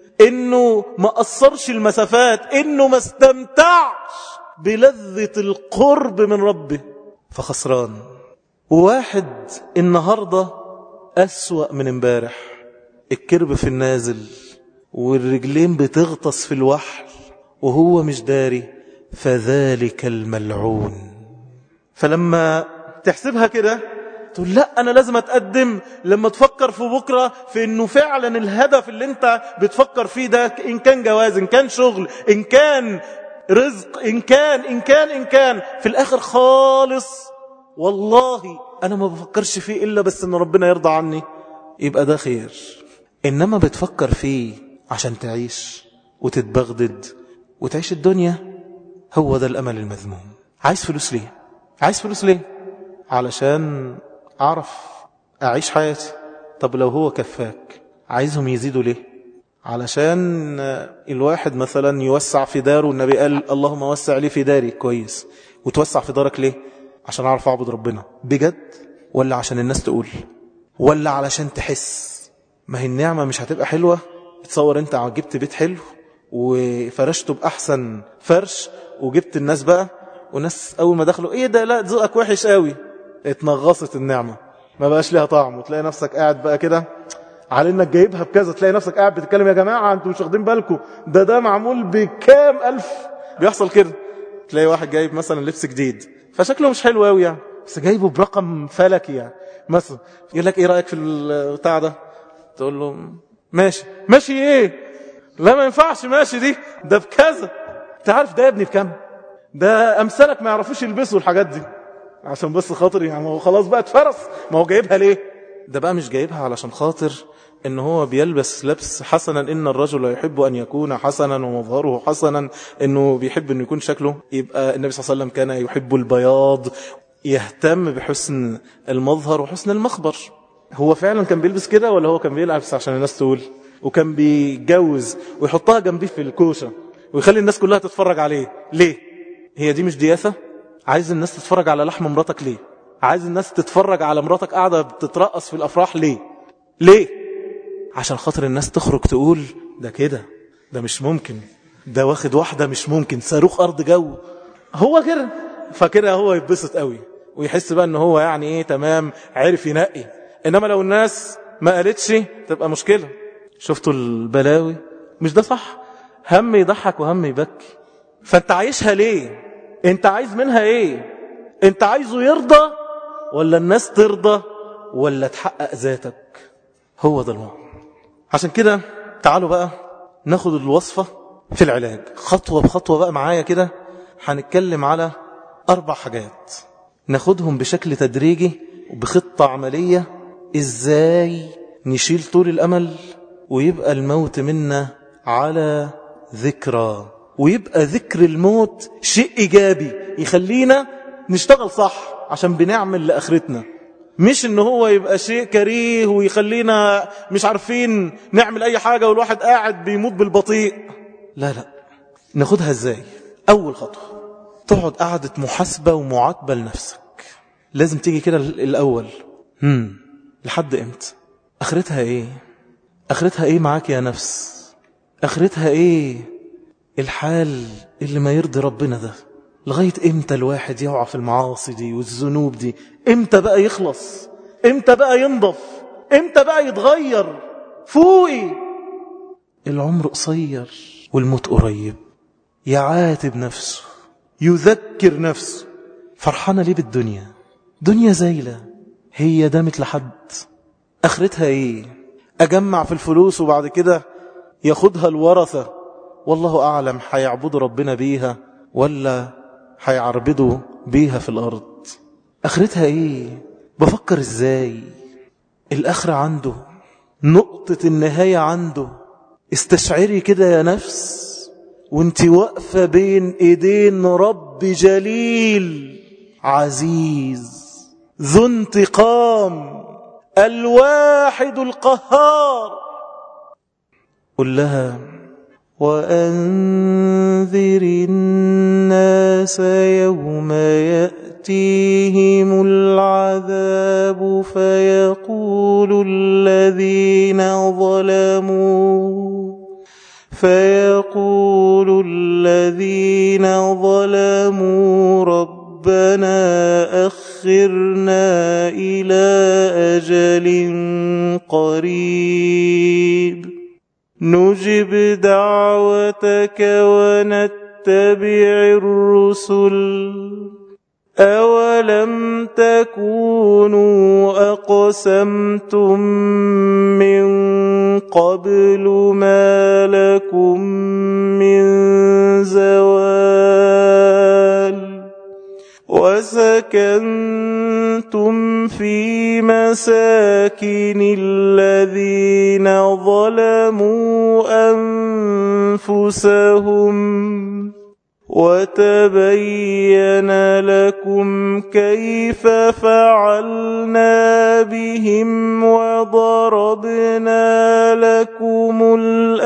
انه ما قصرش المسافات، انه ما استمتعش بلذة القرب من ربه، فخسران. وواحد النهاردة أسوأ من امبارح، الكرب في النازل والرجلين بتغطس في الوحل وهو مش داري، فذلك الملعون. فلما تحسبها كده تقول لا أنا لازم أتقدم. لما تفكر في بكرة في أنه فعلا الهدف اللي انت بتفكر فيه ده، إن كان جواز، إن كان شغل، إن كان رزق، إن كان إن كان إن كان في الآخر خالص والله أنا ما بفكرش فيه إلا بس أن ربنا يرضى عني، يبقى ده خير. إنما بتفكر فيه عشان تعيش وتتبغدد وتعيش الدنيا، هو ده الأمل المذموم. عايز فلوس ليه؟ عايز فلوس ليه؟ علشان أعرف أعيش حياتي. طب لو هو كفاك، عايزهم يزيدوا ليه؟ علشان الواحد مثلا يوسع في داره، النبي قال اللهم وسع لي في داري، كويس. وتوسع في دارك ليه؟ عشان أعرف أعبد ربنا بجد، ولا عشان الناس تقول، ولا علشان تحس؟ ما هي النعمة مش هتبقى حلوة. تصور انت جبت بيت حلو وفرشته بأحسن فرش، وجبت الناس بقى، والناس أول ما دخلوا ايه ده، لا ذوقك وحش قوي، اتنغصت النعمة، ما بقاش ليها طعم، وتلاقي نفسك قاعد بقى كده على انك جايبها بكذا، تلاقي نفسك قاعد بتتكلم يا جماعة انتوا مش واخدين بالكم ده ده معمول بكام ألف. بيحصل كده، تلاقي واحد جايب مثلا لبس جديد فشكله مش حلو قوي يعني، بس جايبه برقم فلكي يعني مثلا، يقول لك ايه رأيك في البتاع ده؟ تقول له ماشي. ماشي ايه؟ لا ما ينفعش ماشي، دي ده بكذا. تعرف ده يا ابني بكام؟ ده امثالك ما يعرفوش يلبسوا الحاجات دي، عشان بس خاطر يعني هو خلاص بقى اتفرس. ما هو جايبها ليه؟ ده بقى مش جايبها علشان خاطر ان هو بيلبس لبس حسنا، ان الرجل يحب ان يكون حسنا ومظهره حسنا، انه بيحب انه يكون شكله. يبقى النبي صلى الله عليه وسلم كان يحب البياض، يهتم بحسن المظهر وحسن المخبر. هو فعلا كان بيلبس كده ولا هو كان بيلبس عشان الناس تقول؟ وكان بيتجوز ويحطها جنبيه في الكوشة ويخلي الناس كلها تتفرج عليه ليه؟ هي دي مش دياثة؟ عايز الناس تتفرج على لحم مراتك ليه؟ عايز الناس تتفرج على مراتك قاعدة بتترقص في الأفراح ليه؟ ليه؟ عشان خاطر الناس تخرج تقول ده كده، ده مش ممكن، ده واخد واحدة مش ممكن، صاروخ أرض جو. هو كده فكده هو يتبسط قوي ويحس بقى ان هو يعني ايه تمام، عرف ينقي. انما لو الناس ما قالتش تبقى مشكلة. شفتوا البلاوي؟ مش ده صح؟ هم يضحك وهم يبكي. فانت عايشها ليه؟ انت عايز منها ايه؟ انت عايزه يرضى ولا الناس ترضى ولا تحقق ذاتك؟ هو ده الموضوع. عشان كده تعالوا بقى ناخد الوصفة في العلاج خطوة بخطوة بقى معايا كده. هنتكلم على أربع حاجات ناخدهم بشكل تدريجي وبخطة عملية، إزاي نشيل طول الأمل ويبقى الموت منا على ذكرى، ويبقى ذكر الموت شيء إيجابي يخلينا نشتغل صح عشان بنعمل لآخرتنا، مش إن هو يبقى شيء كريه ويخلينا مش عارفين نعمل أي حاجة والواحد قاعد بيموت بالبطيء. لا لا، ناخدها إزاي؟ أول خطوة تقعد قعدة محاسبة ومعاتبة لنفسك. لازم تيجي كده الأول، هم لحد إمتى؟ آخرتها إيه؟ آخرتها إيه معاك يا نفس؟ آخرتها إيه الحال اللي ما يرضي ربنا ده؟ لغاية إمتى الواحد يقع في المعاصي دي والذنوب دي؟ إمتى بقى يخلص؟ إمتى بقى ينضف؟ إمتى بقى يتغير؟ فوقي، العمر قصير والموت قريب. يعاتب نفسه، يذكر نفسه. فرحانة ليه بالدنيا؟ دنيا زايلة، هي دامت لحد. آخرتها إيه؟ أجمع في الفلوس وبعد كده ياخدها الورثة، والله أعلم هيعبدوا ربنا بيها ولا هيعربدوا بيها في الأرض. آخرتها إيه؟ بفكر إزاي؟ الآخرة عنده، نقطة النهاية عنده. استشعري كده يا نفس وانت واقفة بين ايدين رب جليل عزيز ذو انتقام الواحد القهار. قل لها وأنذر الناس يوم يأتيهم العذاب فيقول الذين ظلموا فيقول الذين ظلموا ربنا أخرنا إلى أجل قريب نجب دعوتك ونتبع الرسل أولم تكونوا أقسمتم من قبل ما لكم من زوال وسكنتم في مساكن الذين ظلموا أنفسهم وتبين لكم كيف فعلنا بهم وضربنا لكم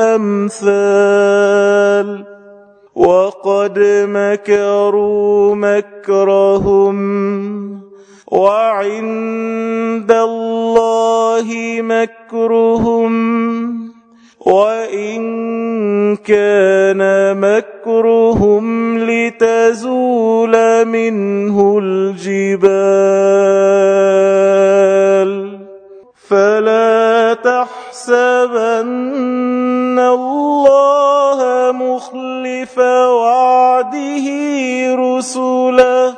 الأمثال وقد مكروا مكرهم وعند الله مكرهم وإن كان مكرهم لتزول منه الجبال فلا يحسبن الله مخلف وعده رسله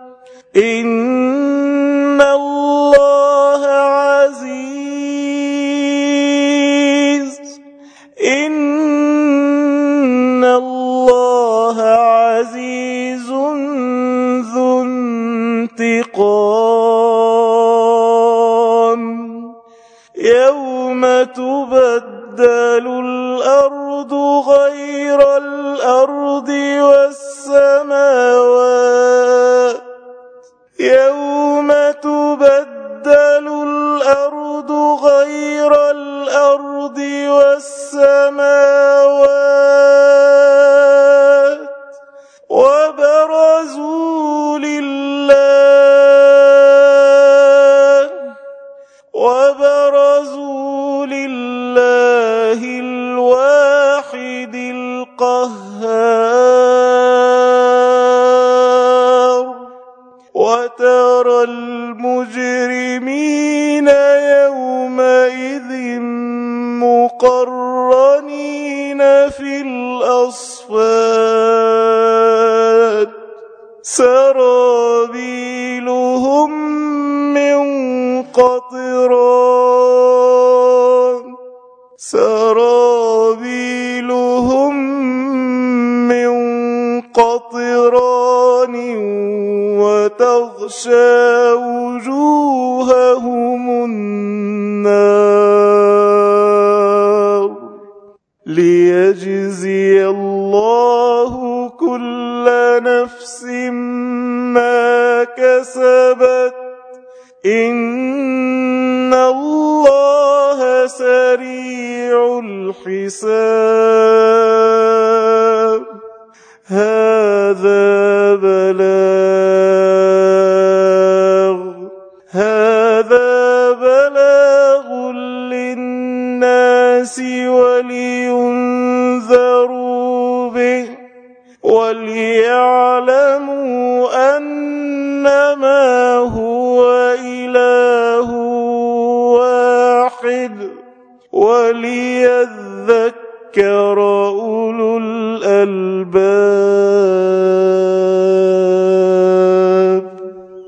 إن الله عزيز إن الله عزيز ذو انتقام يوم تبدل الأرض غير الأرض والسماوات يوم تبدل الأرض غير الأرض والسماوات وبرزوا لله وبرزوا لله الواحد القهار وترى المجرمين يومئذ مقرنين في الأصفاد سرابيلهم من قطران سرابيلهم من قطران وتغشى وجوههم النار ليجزي الله كل نفس ما كسبت إن الله سريع الحساب هذا بلاغ هذا بلاغ للناس ولينذروا به وليعلموا أنما هو إله واحد وليذكر أولو الألباب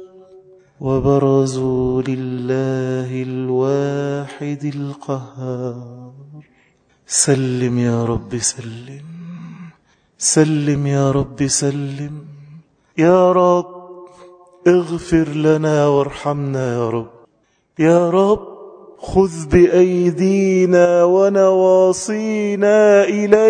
وبرزوا لله الواحد القهار سلم يا رب سلم سلم يا رب سلم يا رب اغفر لنا وارحمنا يا رب يا رب خذ بأيدينا ونواصينا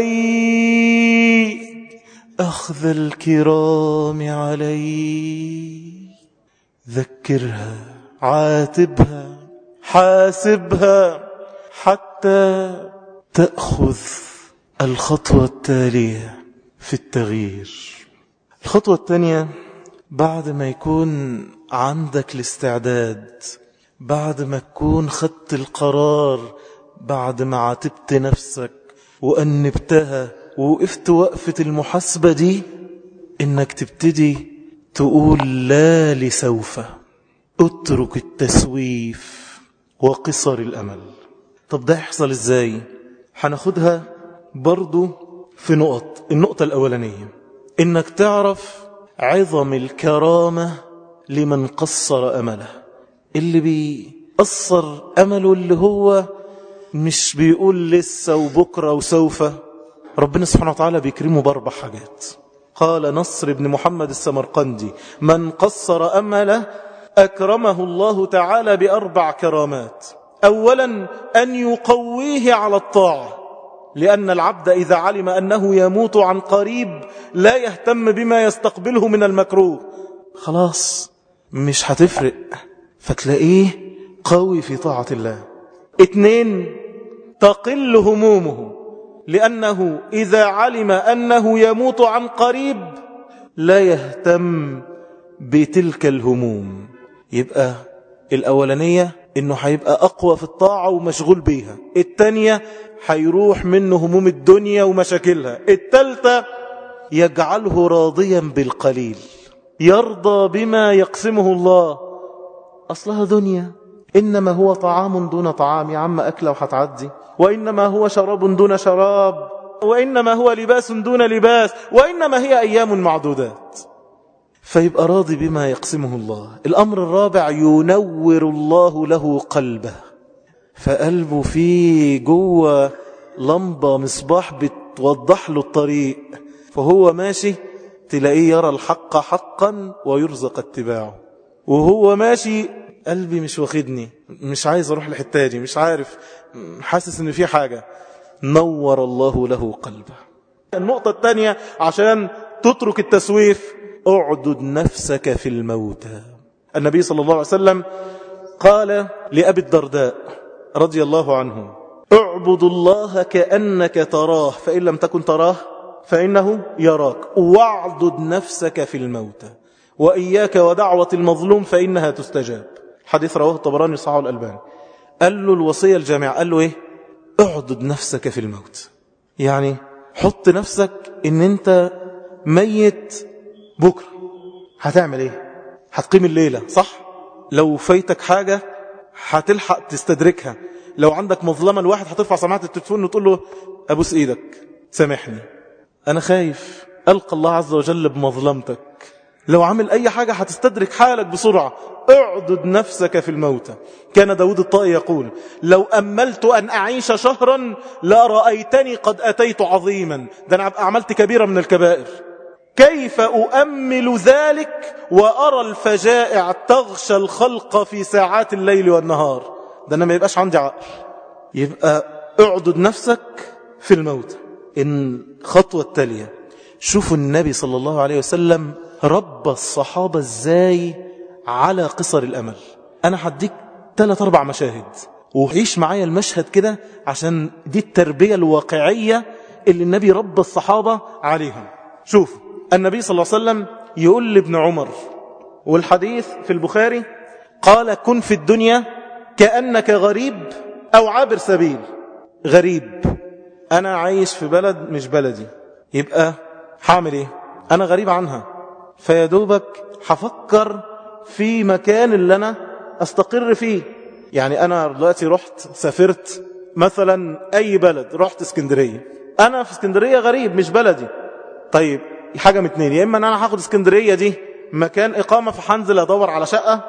إليك أخذ الكرام عليك ذكرها عاتبها حاسبها حتى تأخذ الخطوة التالية في التغيير. الخطوة الثانية بعد ما يكون عندك الاستعداد، بعد ما تكون خدت القرار، بعد ما عاتبت نفسك وأنبتها ووقفت وقفة المحاسبة دي، إنك تبتدي تقول لا لسوف، اترك التسويف وقصر الأمل. طب ده يحصل إزاي؟ هناخدها برضو في نقط. النقطة الأولانية إنك تعرف عظم الكرامة لمن قصر أمله. اللي بيقصر أمله اللي هو مش بيقول لسه وبكرة وسوف، ربنا سبحانه وتعالى بيكرمه بأربع حاجات. قال نصر بن محمد السمرقندي: من قصر أمله أكرمه الله تعالى بأربع كرامات. أولا أن يقويه على الطاعة، لأن العبد إذا علم أنه يموت عن قريب لا يهتم بما يستقبله من المكروه، خلاص مش هتفرق، فتلاقيه قوي في طاعة الله. اثنين تقل همومه، لأنه إذا علم أنه يموت عن قريب لا يهتم بتلك الهموم. يبقى الأولانية إنه هيبقى أقوى في الطاعة ومشغول بيها. الثانية هيروح منه هموم الدنيا ومشاكلها. الثالثة يجعله راضيا بالقليل، يرضى بما يقسمه الله. أصلها دنيا إنما هو طعام دون طعام، يا عم أكله وهتعدي، وإنما هو شراب دون شراب، وإنما هو لباس دون لباس، وإنما هي أيام معدودات. فيبقى راضي بما يقسمه الله. الأمر الرابع، ينور الله له قلبه، فقلبه فيه جوه لمبة مصباح بتوضح له الطريق، فهو ماشي تلاقيه يرى الحق حقا ويرزق اتباعه، وهو ماشي قلبي مش واخدني، مش عايز اروح الحتة دي، مش عارف، حاسس ان في حاجة. نور الله له قلبه. النقطة الثانية عشان تترك التسويف، اعدد نفسك في الموتى. النبي صلى الله عليه وسلم قال لأبي الدرداء رضي الله عنه: اعبد الله كأنك تراه، فإن لم تكن تراه فإنه يراك، واعدد نفسك في الموتى، وإياك ودعوة المظلوم فإنها تستجاب. حديث رواه الطبراني صححه الألباني. قال له الوصية الجامعة، قال له ايه؟ اعدد نفسك في الموت، يعني حط نفسك ان انت ميت بكرة، هتعمل ايه؟ هتقيم الليلة صح؟ لو فايتك حاجة هتلحق تستدركها، لو عندك مظلمة الواحد هترفع سماعة التليفون وتقول له ابوس ايدك سامحني، انا خايف القى الله عز وجل بمظلمتك. لو عمل اي حاجة هتستدرك حالك بسرعة. اعدد نفسك في الموتى. كان داود الطائي يقول: لو أملت أن أعيش شهرا لا رأيتني قد أتيت عظيما. ده أنا عملت كبيرة من الكبائر، كيف أؤمل ذلك وأرى الفجائع تغشى الخلق في ساعات الليل والنهار؟ ده أنا ما يبقاش عندي عقل. يبقى اعدد نفسك في الموتى. إن خطوة التالية، شوفوا النبي صلى الله عليه وسلم رب الصحابة ازاي على قصر الأمل. أنا هديك ثلاث أربع مشاهد وعيش معايا المشهد كده، عشان دي التربية الواقعية اللي النبي رب الصحابة عليها. شوف النبي صلى الله عليه وسلم يقول لابن عمر، والحديث في البخاري، قال: كن في الدنيا كأنك غريب أو عابر سبيل. غريب، أنا عايش في بلد مش بلدي، يبقى حامل إيه؟ أنا غريب عنها، فيدوبك حفكر في مكان اللي أنا أستقر فيه. يعني أنا دلوقتي رحت سافرت مثلا أي بلد، رحت اسكندرية، أنا في اسكندرية غريب مش بلدي. طيب حاجة من اتنين، يا إما أن أنا هاخد اسكندرية دي مكان إقامة، فحنزل أدور على شقة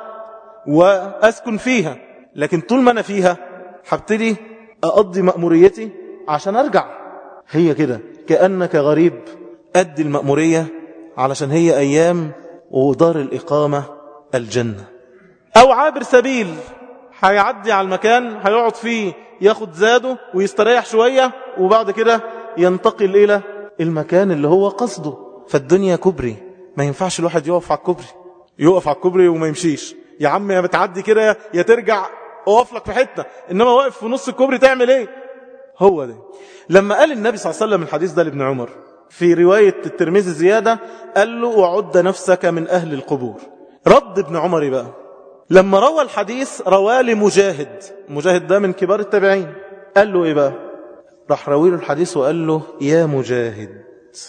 وأسكن فيها، لكن طول ما أنا فيها هبتدي أقضي مأموريتي عشان أرجع. هي كده كأنك غريب، أدي المأمورية علشان هي أيام ودار الإقامة الجنة. أو عابر سبيل، هيعدي على المكان هيقعد فيه، ياخد زاده ويستريح شوية، وبعد كده ينتقل إلى المكان اللي هو قصده. فالدنيا كبري، ما ينفعش الواحد يقف على الكبري، يقف على الكبري وما يمشيش. يا عم يا بتعدي كده يا ترجع اقف لك في حتة، إنما واقف في نص الكبري تعمل إيه؟ هو ده. لما قال النبي صلى الله عليه وسلم الحديث ده لابن عمر في رواية الترمذي زيادة، قال له: وعد نفسك من أهل القبور. رد ابن عمر بقى لما روى الحديث، رواه لمجاهد، مجاهد ده من كبار التابعين، قال له إيه بقى؟ راح روي له الحديث وقال له: يا مجاهد،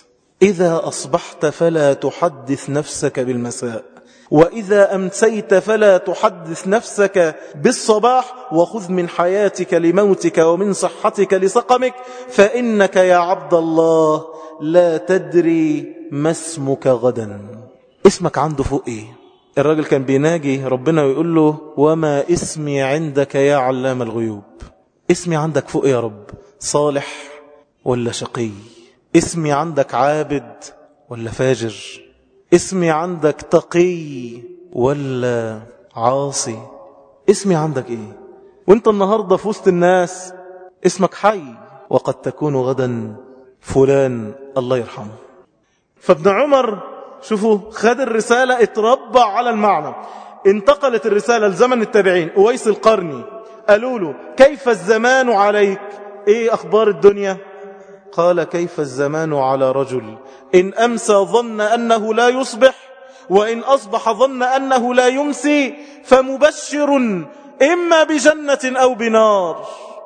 إذا أصبحت فلا تحدث نفسك بالمساء، وإذا أمسيت فلا تحدث نفسك بالصباح، وخذ من حياتك لموتك ومن صحتك لسقمك، فإنك يا عبد الله لا تدري ما اسمك غدا. اسمك عنده فوق إيه؟ الراجل كان بيناجي ربنا ويقول له: وما اسمي عندك يا علام الغيوب. اسمي عندك فوق يا رب، صالح ولا شقي؟ اسمي عندك عابد ولا فاجر؟ اسمي عندك تقي ولا عاصي؟ اسمي عندك ايه؟ وانت النهاردة في وسط الناس اسمك حي، وقد تكون غدا فلان الله يرحمه. فابن عمر شوفوا خد الرسالة، اتربى على المعنى. انتقلت الرسالة لزمن التابعين. أويس القرني قالوا له: كيف الزمان عليك؟ ايه اخبار الدنيا؟ قال: كيف الزمان على رجل إن أمسى ظن أنه لا يصبح، وإن أصبح ظن أنه لا يمسي، فمبشر إما بجنة أو بنار.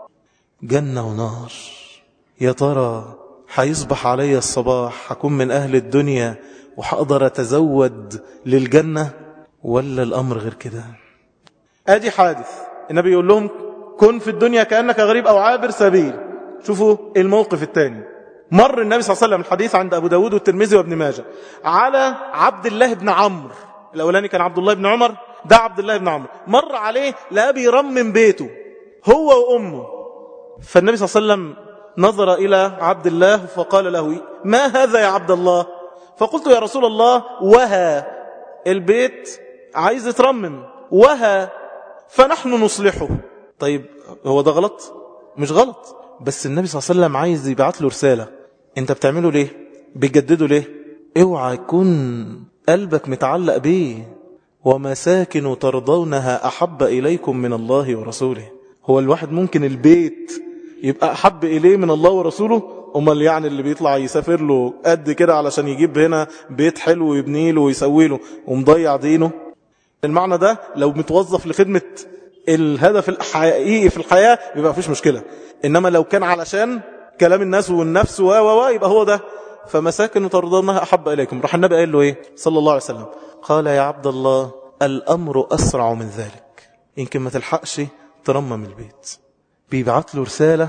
جنة ونار، يا ترى حيصبح علي الصباح حكون من أهل الدنيا وحقدر أتزود للجنة، ولا الأمر غير كده؟ أدي حادث النبي يقول لهم كن في الدنيا كأنك غريب أو عابر سبيل. شوفوا الموقف الثاني. مر النبي صلى الله عليه وسلم، الحديث عند أبو داود والترمذي وابن ماجه، على عبد الله بن عمرو. الأولاني كان عبد الله بن عمر، ده عبد الله بن عمرو. مر عليه لقى بيرمم بيته هو وأمه. فالنبي صلى الله عليه وسلم نظر إلى عبد الله فقال له ما هذا يا عبد الله؟ فقلت يا رسول الله وها، البيت عايز يترمم وها فنحن نصلحه. طيب هو ده غلط؟ مش غلط، بس النبي صلى الله عليه وسلم عايز يبعت له رسالة. انت بتعمله ليه؟ بتجدده ليه؟ اوعى يكون قلبك متعلق بيه. ومساكن ترضونها أحب إليكم من الله ورسوله. هو الواحد ممكن البيت يبقى أحب إليه من الله ورسوله؟ أمال يعني اللي بيطلع يسافر له قد كده علشان يجيب هنا بيت حلو ويبني له ويسوي له ومضيع دينه؟ المعنى ده لو متوظف لخدمة الهدف الحقيقي في الحياة يبقى مفيش مشكلة. إنما لو كان علشان كلام الناس والنفس و و يبقى هو ده. فمساكن ترضونها أحب إليكم. راح النبي قال له إيه صلى الله عليه وسلم؟ قال يا عبد الله الأمر أسرع من ذلك، يمكن ما تلحقش ترمم البيت. بيبعت له رسالة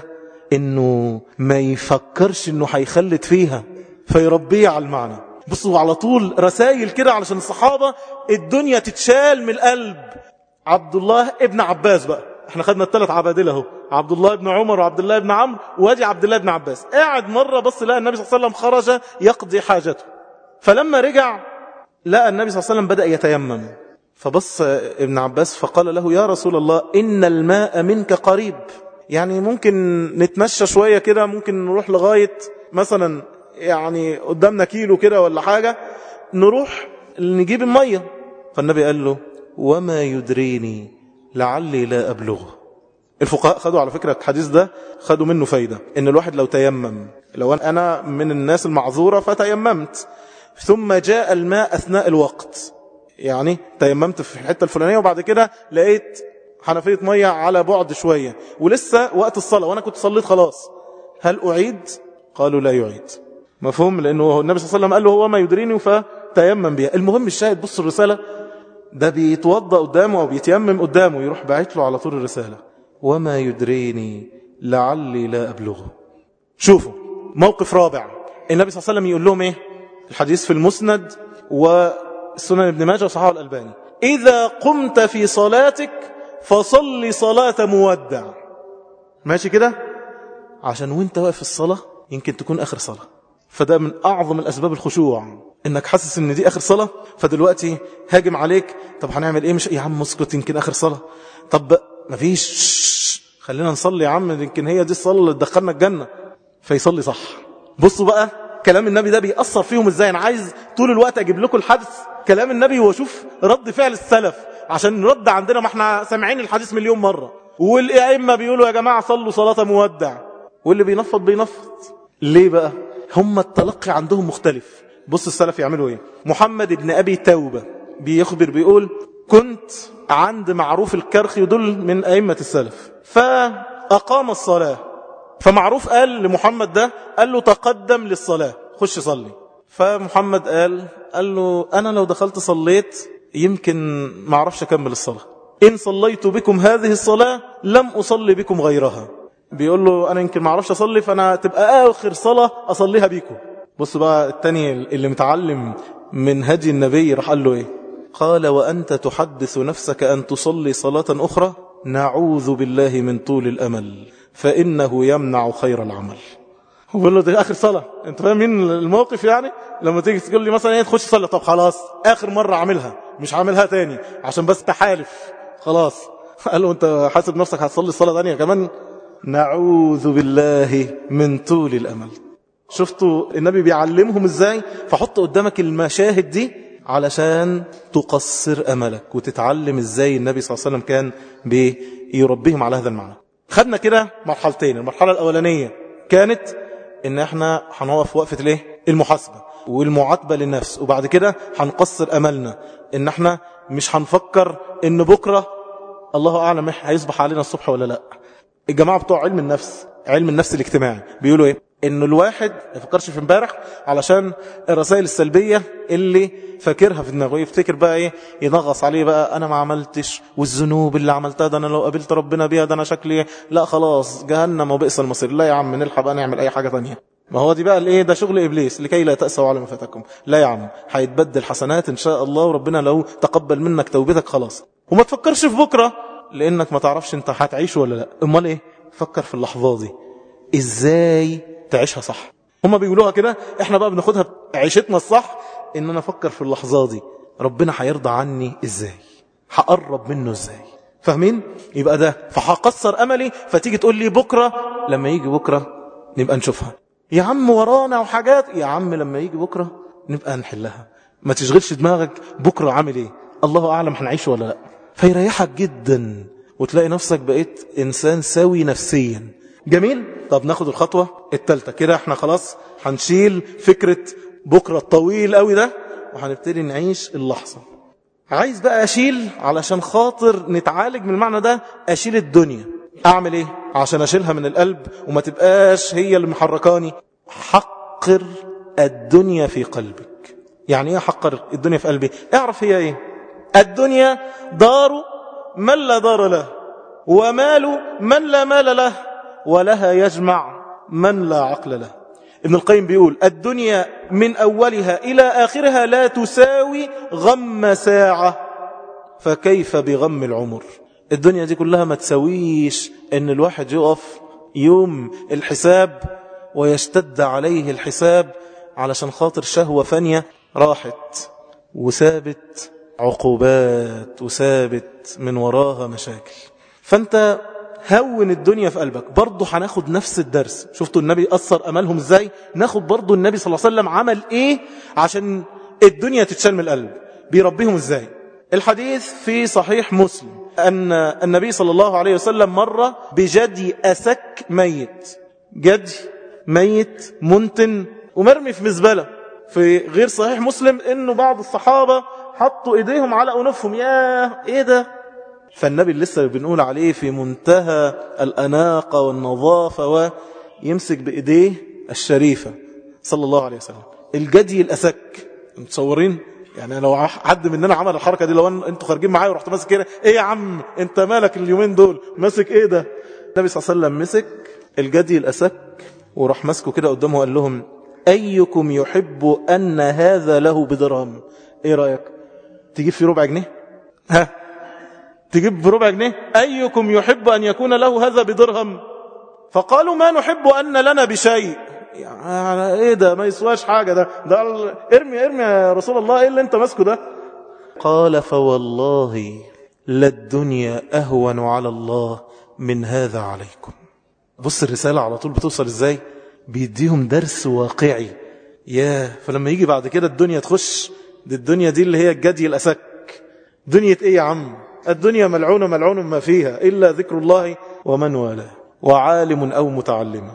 إنه ما يفكرش إنه هيخلد فيها فيربيه على المعنى. بصوا على طول رسائل كده علشان الصحابة الدنيا تتشال من القلب. عبد الله ابن عباس بقى، احنا خدنا الثلاث عبادله اهو، عبد الله ابن عمر وعبد الله ابن عمرو وادي عبد الله ابن عباس. قاعد مرة بص لقى النبي صلى الله عليه وسلم خرج يقضي حاجته، فلما رجع لقى النبي صلى الله عليه وسلم بدأ يتيمم. فبص ابن عباس فقال له يا رسول الله إن الماء منك قريب، يعني ممكن نتمشى شوية كده، ممكن نروح لغاية مثلا يعني قدامنا كيلو كده ولا حاجة نروح نجيب المية. فالنبي قال له وما يدريني لعلي لا أبلغه. الفقهاء خدوا على فكرة الحديث ده خدوا منه فايدة، إن الواحد لو تيمم، لو أنا من الناس المعذورة فتيممت ثم جاء الماء أثناء الوقت، يعني تيممت في الحتة الفلانية وبعد كده لقيت حنفية مية على بعد شوية ولسه وقت الصلاة وأنا كنت صليت خلاص، هل أعيد؟ قالوا لا يعيد. مفهوم؟ لأنه النبي صلى الله عليه وسلم قال له هو ما يدريني فتيمم بها. المهم الشاهد، بص الرسالة، ده بيتوضأ قدامه أو بيتيمم قدامه يروح باعت له على طول الرسالة وما يدريني لعلي لا أبلغه. شوفوا موقف رابع، النبي صلى الله عليه وسلم يقول لهم إيه؟ الحديث في المسند والسنن ابن ماجه وصححه الألباني: إذا قمت في صلاتك فصلي صلاة مودع. ماشي كده؟ عشان وانت واقف في الصلاة يمكن تكون آخر صلاة، فده من أعظم الأسباب الخشوع، إنك حاسس إن دي آخر صلاة، فدلوقتي هاجم عليك، طب هنعمل إيه؟ مش يا عم اسكت يمكن آخر صلاة، طب مفيش خلينا نصلي يا عم يمكن هي دي الصلاة اللي تدخلنا الجنة، فيصلي صح. بصوا بقى كلام النبي ده بيأثر فيهم إزاي. أنا عايز طول الوقت أجيب لكم الحدث كلام النبي واشوف رد فعل السلف عشان نرد عندنا، ما احنا سامعين الحديث مليون مرة، والأئمة بيقولوا يا جماعة صلوا صلاة مودع، واللي بينفض بينفض. ليه بقى؟ هم التلقي عندهم مختلف. بص السلف يعملوا ايه. محمد بن أبي توبة بيخبر بيقول كنت عند معروف الكرخي، ودول من أئمة السلف، فأقام الصلاة، فمعروف قال لمحمد ده، قال له تقدم للصلاة خش صلي. فمحمد قال قال له أنا لو دخلت صليت يمكن ما اعرفش أكمل الصلاة، إن صليت بكم هذه الصلاة لم أصلي بكم غيرها. بيقول له أنا يمكن ما اعرفش أصلي، فأنا تبقى آخر صلاة أصليها بيكم. بص بقى التاني اللي متعلم من هدي النبي راح قال له إيه؟ قال وأنت تحدث نفسك أن تصلي صلاة أخرى؟ نعوذ بالله من طول الأمل فإنه يمنع خير العمل. هو بيقول له دي آخر صلاة. أنت فاهم مين الموقف؟ يعني لما تيجي تقول لي مثلا ايه تخش صلاة، طب خلاص آخر مرة عاملها مش عاملها تاني عشان بس تحالف خلاص. قال له أنت حاسب نفسك هتصلي الصلاة تانية كمان؟ نعوذ بالله من طول الأمل. شفتوا النبي بيعلمهم ازاي؟ فحط قدامك المشاهد دي علشان تقصر أملك وتتعلم ازاي النبي صلى الله عليه وسلم كان بيربيهم على هذا المعنى. خدنا كده مرحلتين. المرحلة الأولانية كانت ان احنا هنوقف وقفة الايه؟ المحاسبة والمعاتبة للنفس، وبعد كده هنقصر أملنا ان احنا مش هنفكر ان بكرة الله أعلم هيصبح علينا الصبح ولا لا. الجماعة بتوع علم النفس، علم النفس الاجتماعي، بيقولوا ايه؟ انه الواحد ما يفكرش في امبارح علشان الرسائل السلبية اللي فاكرها في دماغه، يفتكر بقى ايه، ينغص عليه بقى انا ما عملتش، والذنوب اللي عملتها ده انا لو قابلت ربنا بيها ده انا شكلي لا خلاص جهنم وبئس المصير. لا يا عم، نلحق بقى نعمل اي حاجة تانية. ما هو دي بقى الايه، ده شغل ابليس، لكي لا تأسوا على ما فاتكم. لا يا عم، هيتبدل حسنات ان شاء الله، وربنا لو تقبل منك توبتك خلاص. وما تفكرش في بكرة لانك ما تعرفش انت هتعيش ولا لا. امال ايه، فكر في اللحظة دي ازاي تعيشها صح. هما بيقولوها كده، احنا بقى بناخدها عيشتنا الصح، ان انا افكر في اللحظة دي ربنا هيرضى عني ازاي، هقرب منه ازاي. فاهمين؟ يبقى ده فهقصر املي، فتيجي تقول لي بكرة، لما يجي بكرة نبقى نشوفها. يا عم ورانا وحاجات، يا عم لما يجي بكرة نبقى نحلها. ما تشغلش دماغك بكرة عامل ايه، الله اعلم هنعيش ولا لا. فيريحك جدا وتلاقي نفسك بقيت انسان سوي نفسيا. جميل. طب ناخد الخطوة الثالثة كده، احنا خلاص هنشيل فكرة بكرة الطويل قوي ده وهنبتدي نعيش اللحظة. عايز بقى اشيل علشان خاطر نتعالج من المعنى ده، اشيل الدنيا. اعمل ايه عشان اشيلها من القلب وما تبقاش هي اللي محركاني؟ حقر الدنيا في قلبك. يعني ايه حقر الدنيا في قلبي؟ اعرف هي ايه. الدنيا دار من لا دار له، ومال من لا مال له، ولها يجمع من لا عقل له. ابن القيم بيقول الدنيا من أولها إلى آخرها لا تساوي غم ساعة، فكيف بغم العمر. الدنيا دي كلها ما تساويش ان الواحد يقف يوم الحساب ويشتد عليه الحساب علشان خاطر شهوة فانية راحت، وثابت عقوبات، وثابت من وراها مشاكل. فانت هون الدنيا في قلبك. برضو هناخد نفس الدرس. شفتوا النبي أثر أملهم ازاي؟ ناخد برضو النبي صلى الله عليه وسلم عمل ايه عشان الدنيا تتشال من القلب، بيربيهم ازاي. الحديث في صحيح مسلم أن النبي صلى الله عليه وسلم مر بجدي أسك ميت. جدي ميت منتن ومرمي في مزبلة. في غير صحيح مسلم انه بعض الصحابة حطوا ايديهم على أنوفهم، يا ايه ده. فالنبي لسه بنقول عليه في منتهى الأناقة والنظافة، ويمسك بإيديه الشريفة صلى الله عليه وسلم الجدي الأسك. متصورين؟ يعني لو حد مننا عمل الحركة دي، لو انتوا خارجين معايا ورحت ماسك كده، ايه يا عم انت مالك اليومين دول ماسك ايه ده؟ النبي صلى الله عليه وسلم مسك الجدي الأسك وراح ماسكه كده قدامه وقال لهم أيكم يحب أن هذا له بدرهم؟ ايه رأيك تجيب في ربع جنيه؟ ها تجيب بربع جنيه؟ أيكم يحب أن يكون له هذا بدرهم؟ فقالوا ما نحب أن لنا بشيء. يعني ايه ده، ما يسواش حاجة ده ده ارمي ارمي يا رسول الله، ايه اللي انت ماسكه ده؟ قال فوالله للدنيا أهون على الله من هذا عليكم. بص الرسالة على طول بتوصل ازاي، بيديهم درس واقعي. يا فلما يجي بعد كده الدنيا تخش، دي الدنيا دي اللي هي الجدي الأسك. دنيا ايه يا عم؟ الدنيا ملعونة ملعون ما فيها إلا ذكر الله ومن والاه وعالم أو متعلم.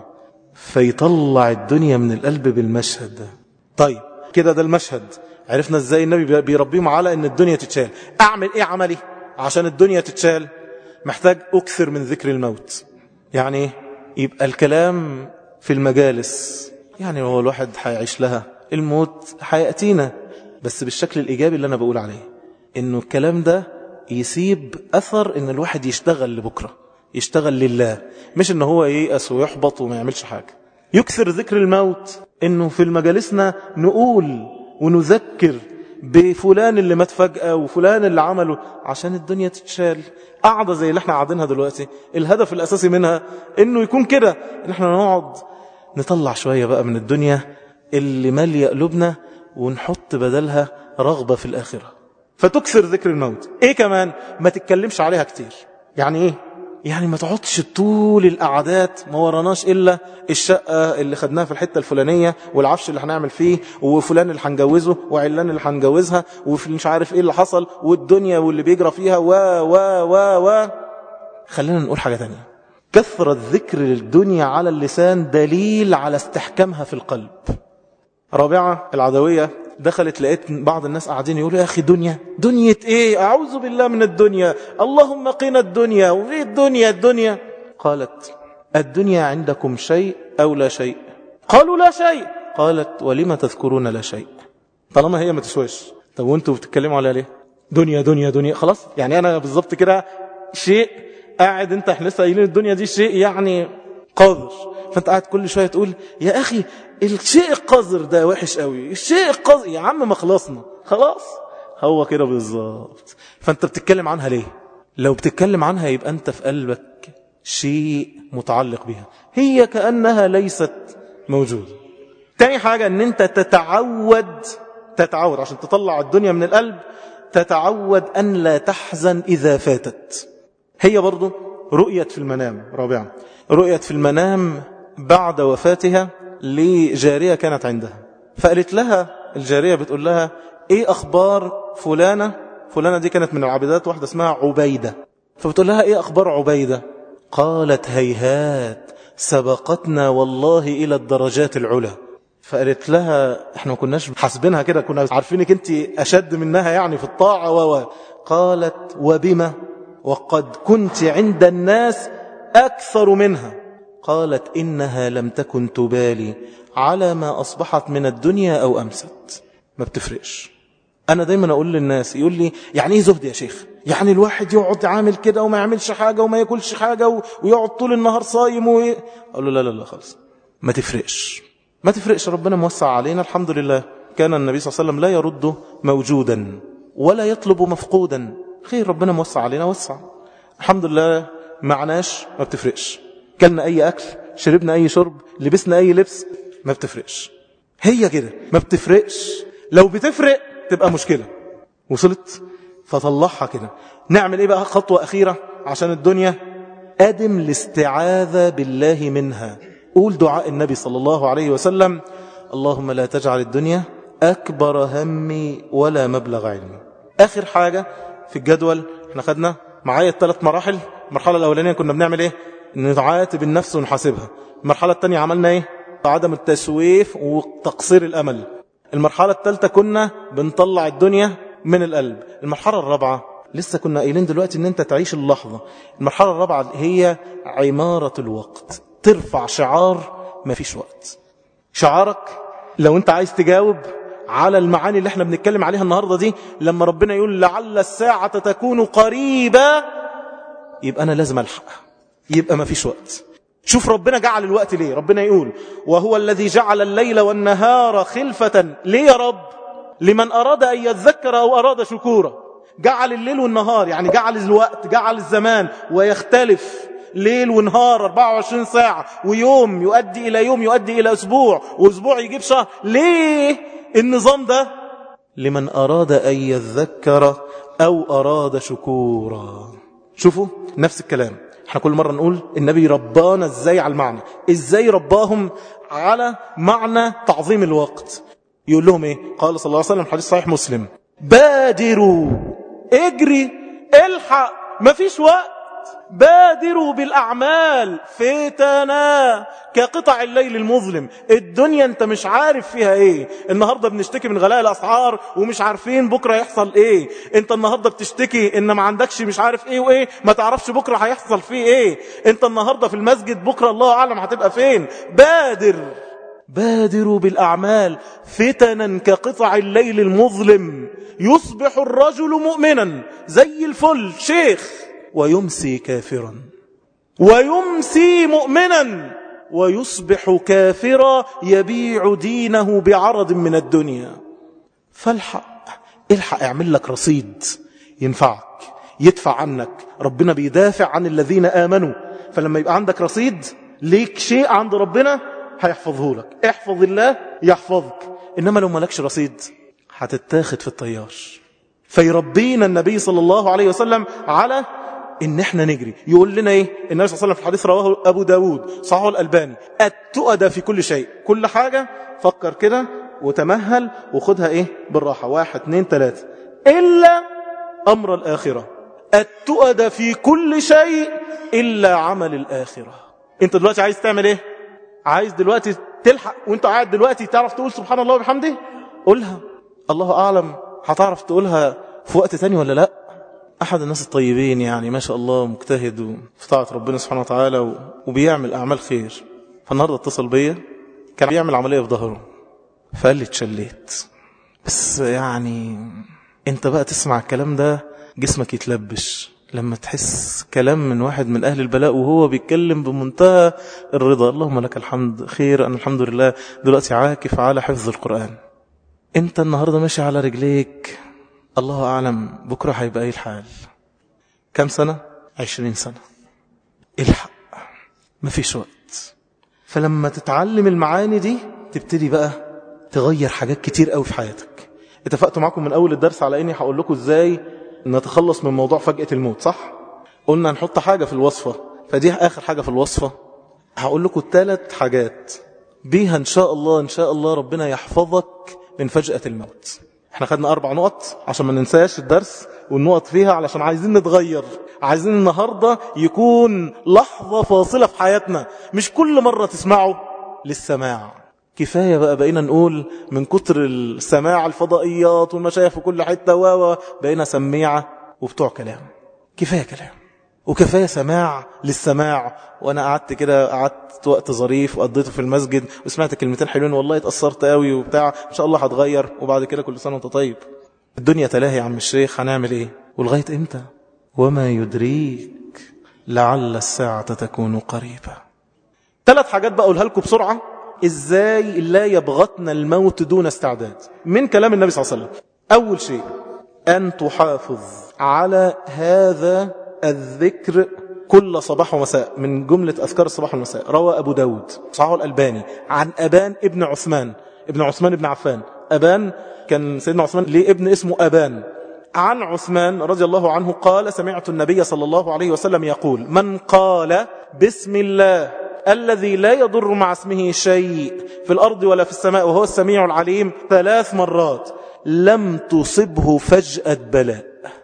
فيطلع الدنيا من القلب بالمشهد ده. طيب كده ده المشهد، عرفنا ازاي النبي بيربيهم على ان الدنيا تتشال. اعمل ايه عملي عشان الدنيا تتشال؟ محتاج اكثر من ذكر الموت. يعني ايه؟ يبقى الكلام في المجالس. يعني هو الواحد هيعيش لها، الموت هيأتينا، بس بالشكل الإيجابي اللي أنا بقول عليه، إنه الكلام ده يسيب أثر، إن الواحد يشتغل لبكرة، يشتغل لله، مش إنه هو ييأس ويحبط وما يعملش حاجة. يكثر ذكر الموت، إنه في المجالسنا نقول ونذكر بفلان اللي مات فجأة وفلان اللي عمله عشان الدنيا تتشال. قاعدة زي اللي احنا قاعدينها دلوقتي، الهدف الأساسي منها إنه يكون كده، إن احنا نقعد نطلع شوية بقى من الدنيا اللي مالية قلوبنا ونحط بدلها رغبة في الآخرة. فتكثر ذكر الموت. ايه كمان؟ ما تتكلمش عليها كتير. يعني ايه؟ يعني ما تقعدش طول القعدات ما وراناش إلا الشقة اللي خدناها في الحتة الفلانية، والعفش اللي هنعمل فيه، وفلان اللي هنجوزه، وعلان اللي هنجوزها، ومش عارف ايه اللي حصل، والدنيا واللي بيجرى فيها و و و و خلينا نقول حاجة تانية. كثرة ذكر الدنيا على اللسان دليل على استحكامها في القلب. رابعة العدوية دخلت، لقيت بعض الناس قاعدين يقولوا يا أخي دنيا دنيا ايه، أعوذ بالله من الدنيا، اللهم قنا الدنيا، وفي الدنيا الدنيا. قالت الدنيا عندكم شيء أو لا شيء؟ قالوا لا شيء. قالت ولما تذكرون لا شيء طالما هي ما تسواش؟ طب وانتوا بتتكلموا على ليه؟ دنيا دنيا دنيا خلاص. يعني انا بالظبط كده شيء قاعد، انت احنا لسه قايلين الدنيا دي شيء يعني قذر، فانت قاعد كل شويه تقول يا اخي الشيء القذر ده وحش قوي، الشيء القذر يا عم ما خلصنا خلاص. هو كده بالظبط. فانت بتتكلم عنها ليه؟ لو بتتكلم عنها يبقى انت في قلبك شيء متعلق بها، هي كأنها ليست موجودة. تاني حاجة ان انت تتعود تتعود عشان تطلع الدنيا من القلب، تتعود ان لا تحزن اذا فاتت. هي برضو رؤية في المنام. رابعا رؤية في المنام بعد وفاتها لجارية كانت عندها، فقالت لها الجارية بتقول لها ايه اخبار فلانة؟ فلانة دي كانت من العبيدات، واحدة اسمها عبيدة، فبتقول لها ايه اخبار عبيدة؟ قالت هيهات سبقتنا والله الى الدرجات العلى. فقالت لها احنا ما كناش حاسبينها كده، كنا عارفينك انت اشد منها يعني في الطاعة و قالت وبما وقد كنت عند الناس اكثر منها. قالت انها لم تكن تبالي على ما اصبحت من الدنيا او امست، ما بتفرقش. انا دايما اقول للناس، يقول لي يعني ايه زهد يا شيخ؟ يعني الواحد يقعد عامل كده وما يعملش حاجة وما ياكلش حاجة ويقعد طول النهار صايم و... اقول له لا لا لا خالص، ما تفرقش ما تفرقش. ربنا موسع علينا الحمد لله. كان النبي صلى الله عليه وسلم لا يرد موجودا ولا يطلب مفقودا. خير ربنا موسع علينا، وسع الحمد لله. معناش ما بتفرقش، كلنا اي اكل، شربنا اي شرب، لبسنا اي لبس، ما بتفرقش. هي كده ما بتفرقش. لو بتفرق تبقى مشكلة. وصلت؟ فطلعها كده. نعمل ايه بقى؟ خطوة اخيرة عشان الدنيا، ادم الاستعاذة بالله منها. قول دعاء النبي صلى الله عليه وسلم: اللهم لا تجعل الدنيا اكبر همي ولا مبلغ علمي. اخر حاجة في الجدول احنا خدنا معايا الثلاث مراحل. المرحلة الاولانية كنا بنعمل ايه؟ نعاتب النفس ونحاسبها. المرحلة الثانية عملنا ايه؟ عدم التسويف وتقصير الامل. المرحلة الثالثة كنا بنطلع الدنيا من القلب. المرحلة الرابعة لسه كنا قايلين دلوقتي ان انت تعيش اللحظة. المرحلة الرابعة هي عمارة الوقت. ترفع شعار ما فيش وقت. شعارك لو انت عايز تجاوب على المعاني اللي احنا بنتكلم عليها النهاردة دي، لما ربنا يقول لعل الساعة تكون قريبة، يبقى انا لازم الحق، يبقى ما فيش وقت. شوف ربنا جعل الوقت ليه. ربنا يقول وهو الذي جعل الليل والنهار خلفة. ليه يا رب؟ لمن أراد أن يذكر أو أراد شكورا. جعل الليل والنهار، يعني جعل الوقت، جعل الزمان، ويختلف ليل ونهار أربعة وعشرين ساعة، ويوم يؤدي إلى يوم يؤدي إلى أسبوع، وأسبوع يجيب شهر. ليه النظام ده؟ لمن أراد أن يذكر أو أراد شكورا. شوفوا نفس الكلام. احنا كل مرة نقول النبي ربانا ازاي على المعنى، ازاي رباهم على معنى تعظيم الوقت. يقول لهم ايه؟ قال صلى الله عليه وسلم حديث صحيح مسلم: بادروا، اجري، الحق، مفيش وقت. بادروا بالأعمال فتنا كقطع الليل المظلم. الدنيا انت مش عارف فيها ايه. النهاردة بنشتكي من غلاء الأسعار ومش عارفين بكرة يحصل ايه. انت النهاردة بتشتكي ان ما عندكش مش عارف ايه وايه، ما تعرفش بكرة هيحصل فيه ايه. انت النهاردة في المسجد، بكرة الله أعلم هتبقى فين. بادر بادروا بالأعمال فتنا كقطع الليل المظلم. يصبح الرجل مؤمنا زي الفل شيخ، ويمسي كافرا، ويمسي مؤمنا، ويصبح كافرا يبيع دينه بعرض من الدنيا. فالحق، الحق، اعمل لك رصيد ينفعك، يدفع عنك. ربنا بيدافع عن الذين آمنوا، فلما يبقى عندك رصيد ليك شيء عند ربنا هيحفظه لك. احفظ الله يحفظك. إنما لو مالكش رصيد هتتاخد في الطيار. فيربينا النبي صلى الله عليه وسلم على إن احنا نجري. يقول لنا ايه النبي صلى الله عليه وسلم في الحديث رواه أبو داود صححه الألباني: التؤدى في كل شيء. كل حاجة فكر كده وتمهل وخدها ايه بالراحة، واحد اتنين تلاتة، إلا أمر الآخرة. التؤدى في كل شيء إلا عمل الآخرة. انت دلوقتي عايز تعمل ايه؟ عايز دلوقتي تلحق وانت قاعد دلوقتي تعرف تقول سبحان الله وبحمده؟ قولها. الله أعلم هتعرف تقولها في وقت تاني ولا لا. أحد الناس الطيبين يعني ما شاء الله مجتهد في طاعة ربنا سبحانه وتعالى وبيعمل أعمال خير، فالنهاردة اتصل بيا كان بيعمل عملية في ظهره، فقال لي اتشليت. بس يعني انت بقى تسمع الكلام ده جسمك يتلبش لما تحس كلام من واحد من أهل البلاء وهو بيتكلم بمنتهى الرضا. اللهم لك الحمد خير، أنا الحمد لله دلوقتي عاكف على حفظ القرآن. انت النهاردة ماشي على رجليك، الله أعلم بكرة هيبقى ايه الحال. كم سنة؟ عشرين سنة. الحق مفيش وقت. فلما تتعلم المعاني دي تبتدي بقى تغير حاجات كتير قوي في حياتك. اتفقت معكم من أول الدرس على إني هقول لكم إزاي نتخلص من موضوع فجأة الموت، صح؟ قلنا نحط حاجة في الوصفة، فدي آخر حاجة في الوصفة. هقول لكم ثلاث حاجات بيها إن شاء الله إن شاء الله ربنا يحفظك من فجأة الموت. احنا خدنا أربع نقط عشان ما ننساش الدرس والنقط فيها، علشان عايزين نتغير، عايزين النهاردة يكون لحظة فاصلة في حياتنا، مش كل مرة تسمعوا للسماع. كفاية بقى بقينا نقول من كتر السماع الفضائيات والمشايخ في كل حتة و بقينا سميعة وبتوع كلام. كفاية كلام وكفاية سماع للسماع. وانا قعدت كده قعدت وقت ظريف وقضيته في المسجد وسمعت كلمتين حلوين والله اتأثرت قوي وبتاع، ان شاء الله هتغير. وبعد كده كل سنة وانت طيب. الدنيا تلاهي يا عم الشيخ، هنعمل ايه ولغاية امتى؟ وما يدريك لعل الساعة تكون قريبة. ثلاث حاجات بقى اقولها لكم بسرعة ازاي لا يبغتنا الموت دون استعداد من كلام النبي صلى الله عليه وسلم. اول شيء ان تحافظ على هذا الذكر كل صباح ومساء من جملة أذكار الصباح والمساء. روى أبو داود صححه الألباني عن أبان ابن عثمان ابن عثمان ابن عفان. أبان كان سيدنا عثمان ليه ابن اسمه أبان. عن عثمان رضي الله عنه قال سمعت النبي صلى الله عليه وسلم يقول من قال بسم الله الذي لا يضر مع اسمه شيء في الأرض ولا في السماء وهو السميع العليم ثلاث مرات لم تصبه فجأة بلاء.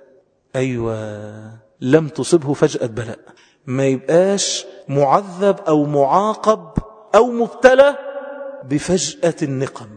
أيوة، لم تصبه فجأة بلاء، ما يبقاش معذب أو معاقب أو مبتلى بفجأة النقم.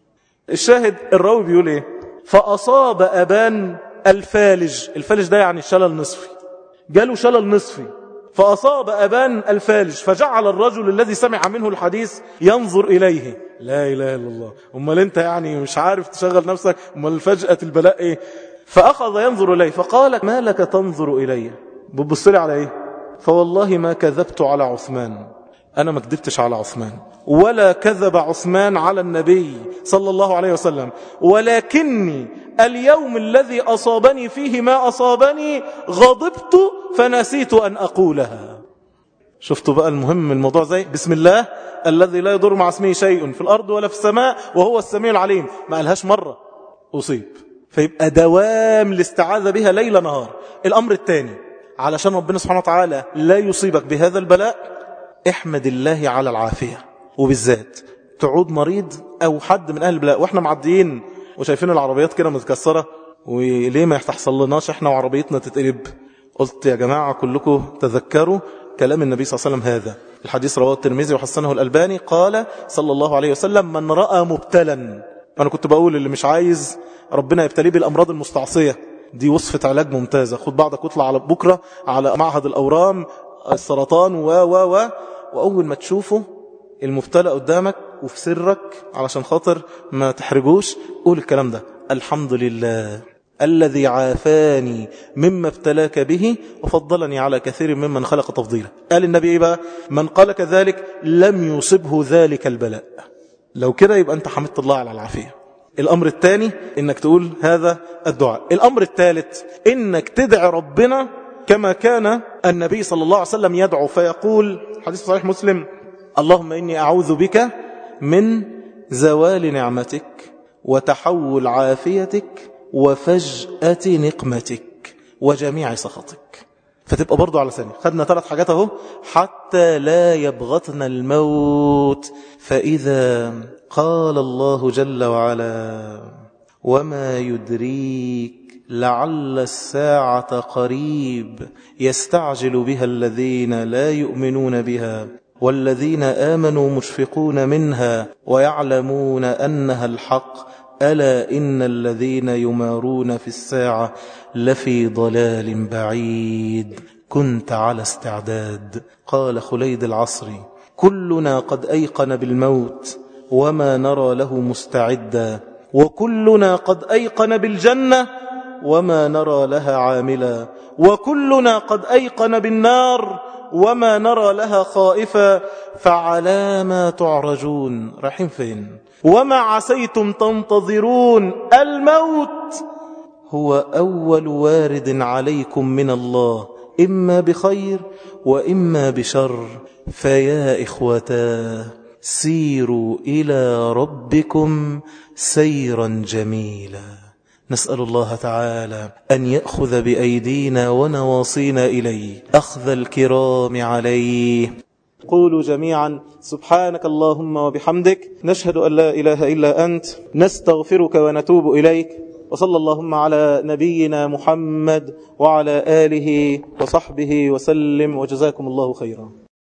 الشاهد الراوي بيقول إيه؟ فأصاب أبان الفالج. الفالج ده يعني الشلل نصفي، جاله شلل نصفي. فأصاب أبان الفالج فجعل الرجل الذي سمع منه الحديث ينظر إليه. لا إله إلا الله. أمال أنت يعني مش عارف تشغل نفسك؟ أمال فجأة البلاء إيه؟ فأخذ ينظر إليه فقال ما لك تنظر إلي؟ بتبص لي على إيه؟ فوالله ما كذبت على عثمان، أنا ما كذبتش على عثمان ولا كذب عثمان على النبي صلى الله عليه وسلم، ولكني اليوم الذي أصابني فيه ما أصابني غضبت فنسيت أن أقولها. شفتوا بقى المهم من الموضوع زي بسم الله الذي لا يضر مع اسمه شيء في الأرض ولا في السماء وهو السميع العليم، ما قالهاش مرة أصيب. فيبقى دوام الاستعاذة بها ليل نهار. الأمر الثاني علشان ربنا سبحانه وتعالى لا يصيبك بهذا البلاء احمد الله على العافية، وبالذات تعود مريض أو حد من أهل البلاء وإحنا معديين وشايفين العربيات كده متكسرة وليه ما يحتحصل لناش إحنا وعربيتنا تتقلب. قلت يا جماعة كلكم تذكروا كلام النبي صلى الله عليه وسلم. هذا الحديث رواه الترمذي وحسنه الألباني. قال صلى الله عليه وسلم من رأى مبتلا، أنا كنت بقول اللي مش عايز ربنا يبتليه بالأمراض المستعصية دي وصفة علاج ممتازة. خد بعضك واطلع على بكرة على معهد الأورام السرطان و و و وأول ما تشوفه المبتلى قدامك وفي سرك علشان خاطر ما تحرجوش قول الكلام ده: الحمد لله الذي عافاني مما ابتلاك به وفضلني على كثير ممن خلق تفضيلا. قال النبي إيه بقى؟ من قال كذلك لم يصبه ذلك البلاء. لو كده يبقى أنت حمدت الله على العافية. الأمر الثاني إنك تقول هذا الدعاء. الأمر الثالث إنك تدعي ربنا كما كان النبي صلى الله عليه وسلم يدعو فيقول حديث صحيح مسلم: اللهم إني أعوذ بك من زوال نعمتك وتحول عافيتك وفجأة نقمتك وجميع سخطك. فتبقى برضو على ثاني. خدنا ثلاث حاجات اهو: حتى لا يبغتنا الموت. فإذا قال الله جل وعلا: وما يدريك لعل الساعة قريب يستعجل بها الذين لا يؤمنون بها والذين آمنوا مشفقون منها ويعلمون أنها الحق ألا إن الذين يمارون في الساعة لفي ضلال بعيد كنت على استعداد. قال خليد العصري: كلنا قد أيقن بالموت وما نرى له مستعدا، وكلنا قد أيقن بالجنة وما نرى لها عاملا، وكلنا قد أيقن بالنار وما نرى لها خائفا، فعلى ما تعرجون، رايحين فين؟ وما عسيتم تنتظرون، الموت هو أول وارد عليكم من الله، إما بخير وإما بشر، فيا إخوتا سيروا إلى ربكم سيرا جميلا. نسأل الله تعالى أن يأخذ بأيدينا ونواصينا إليه أخذ الكرام عليه. قولوا جميعا سبحانك اللهم وبحمدك، نشهد أن لا إله إلا أنت، نستغفرك ونتوب إليك. وصلى اللهم على نبينا محمد وعلى آله وصحبه وسلم، وجزاكم الله خيرا.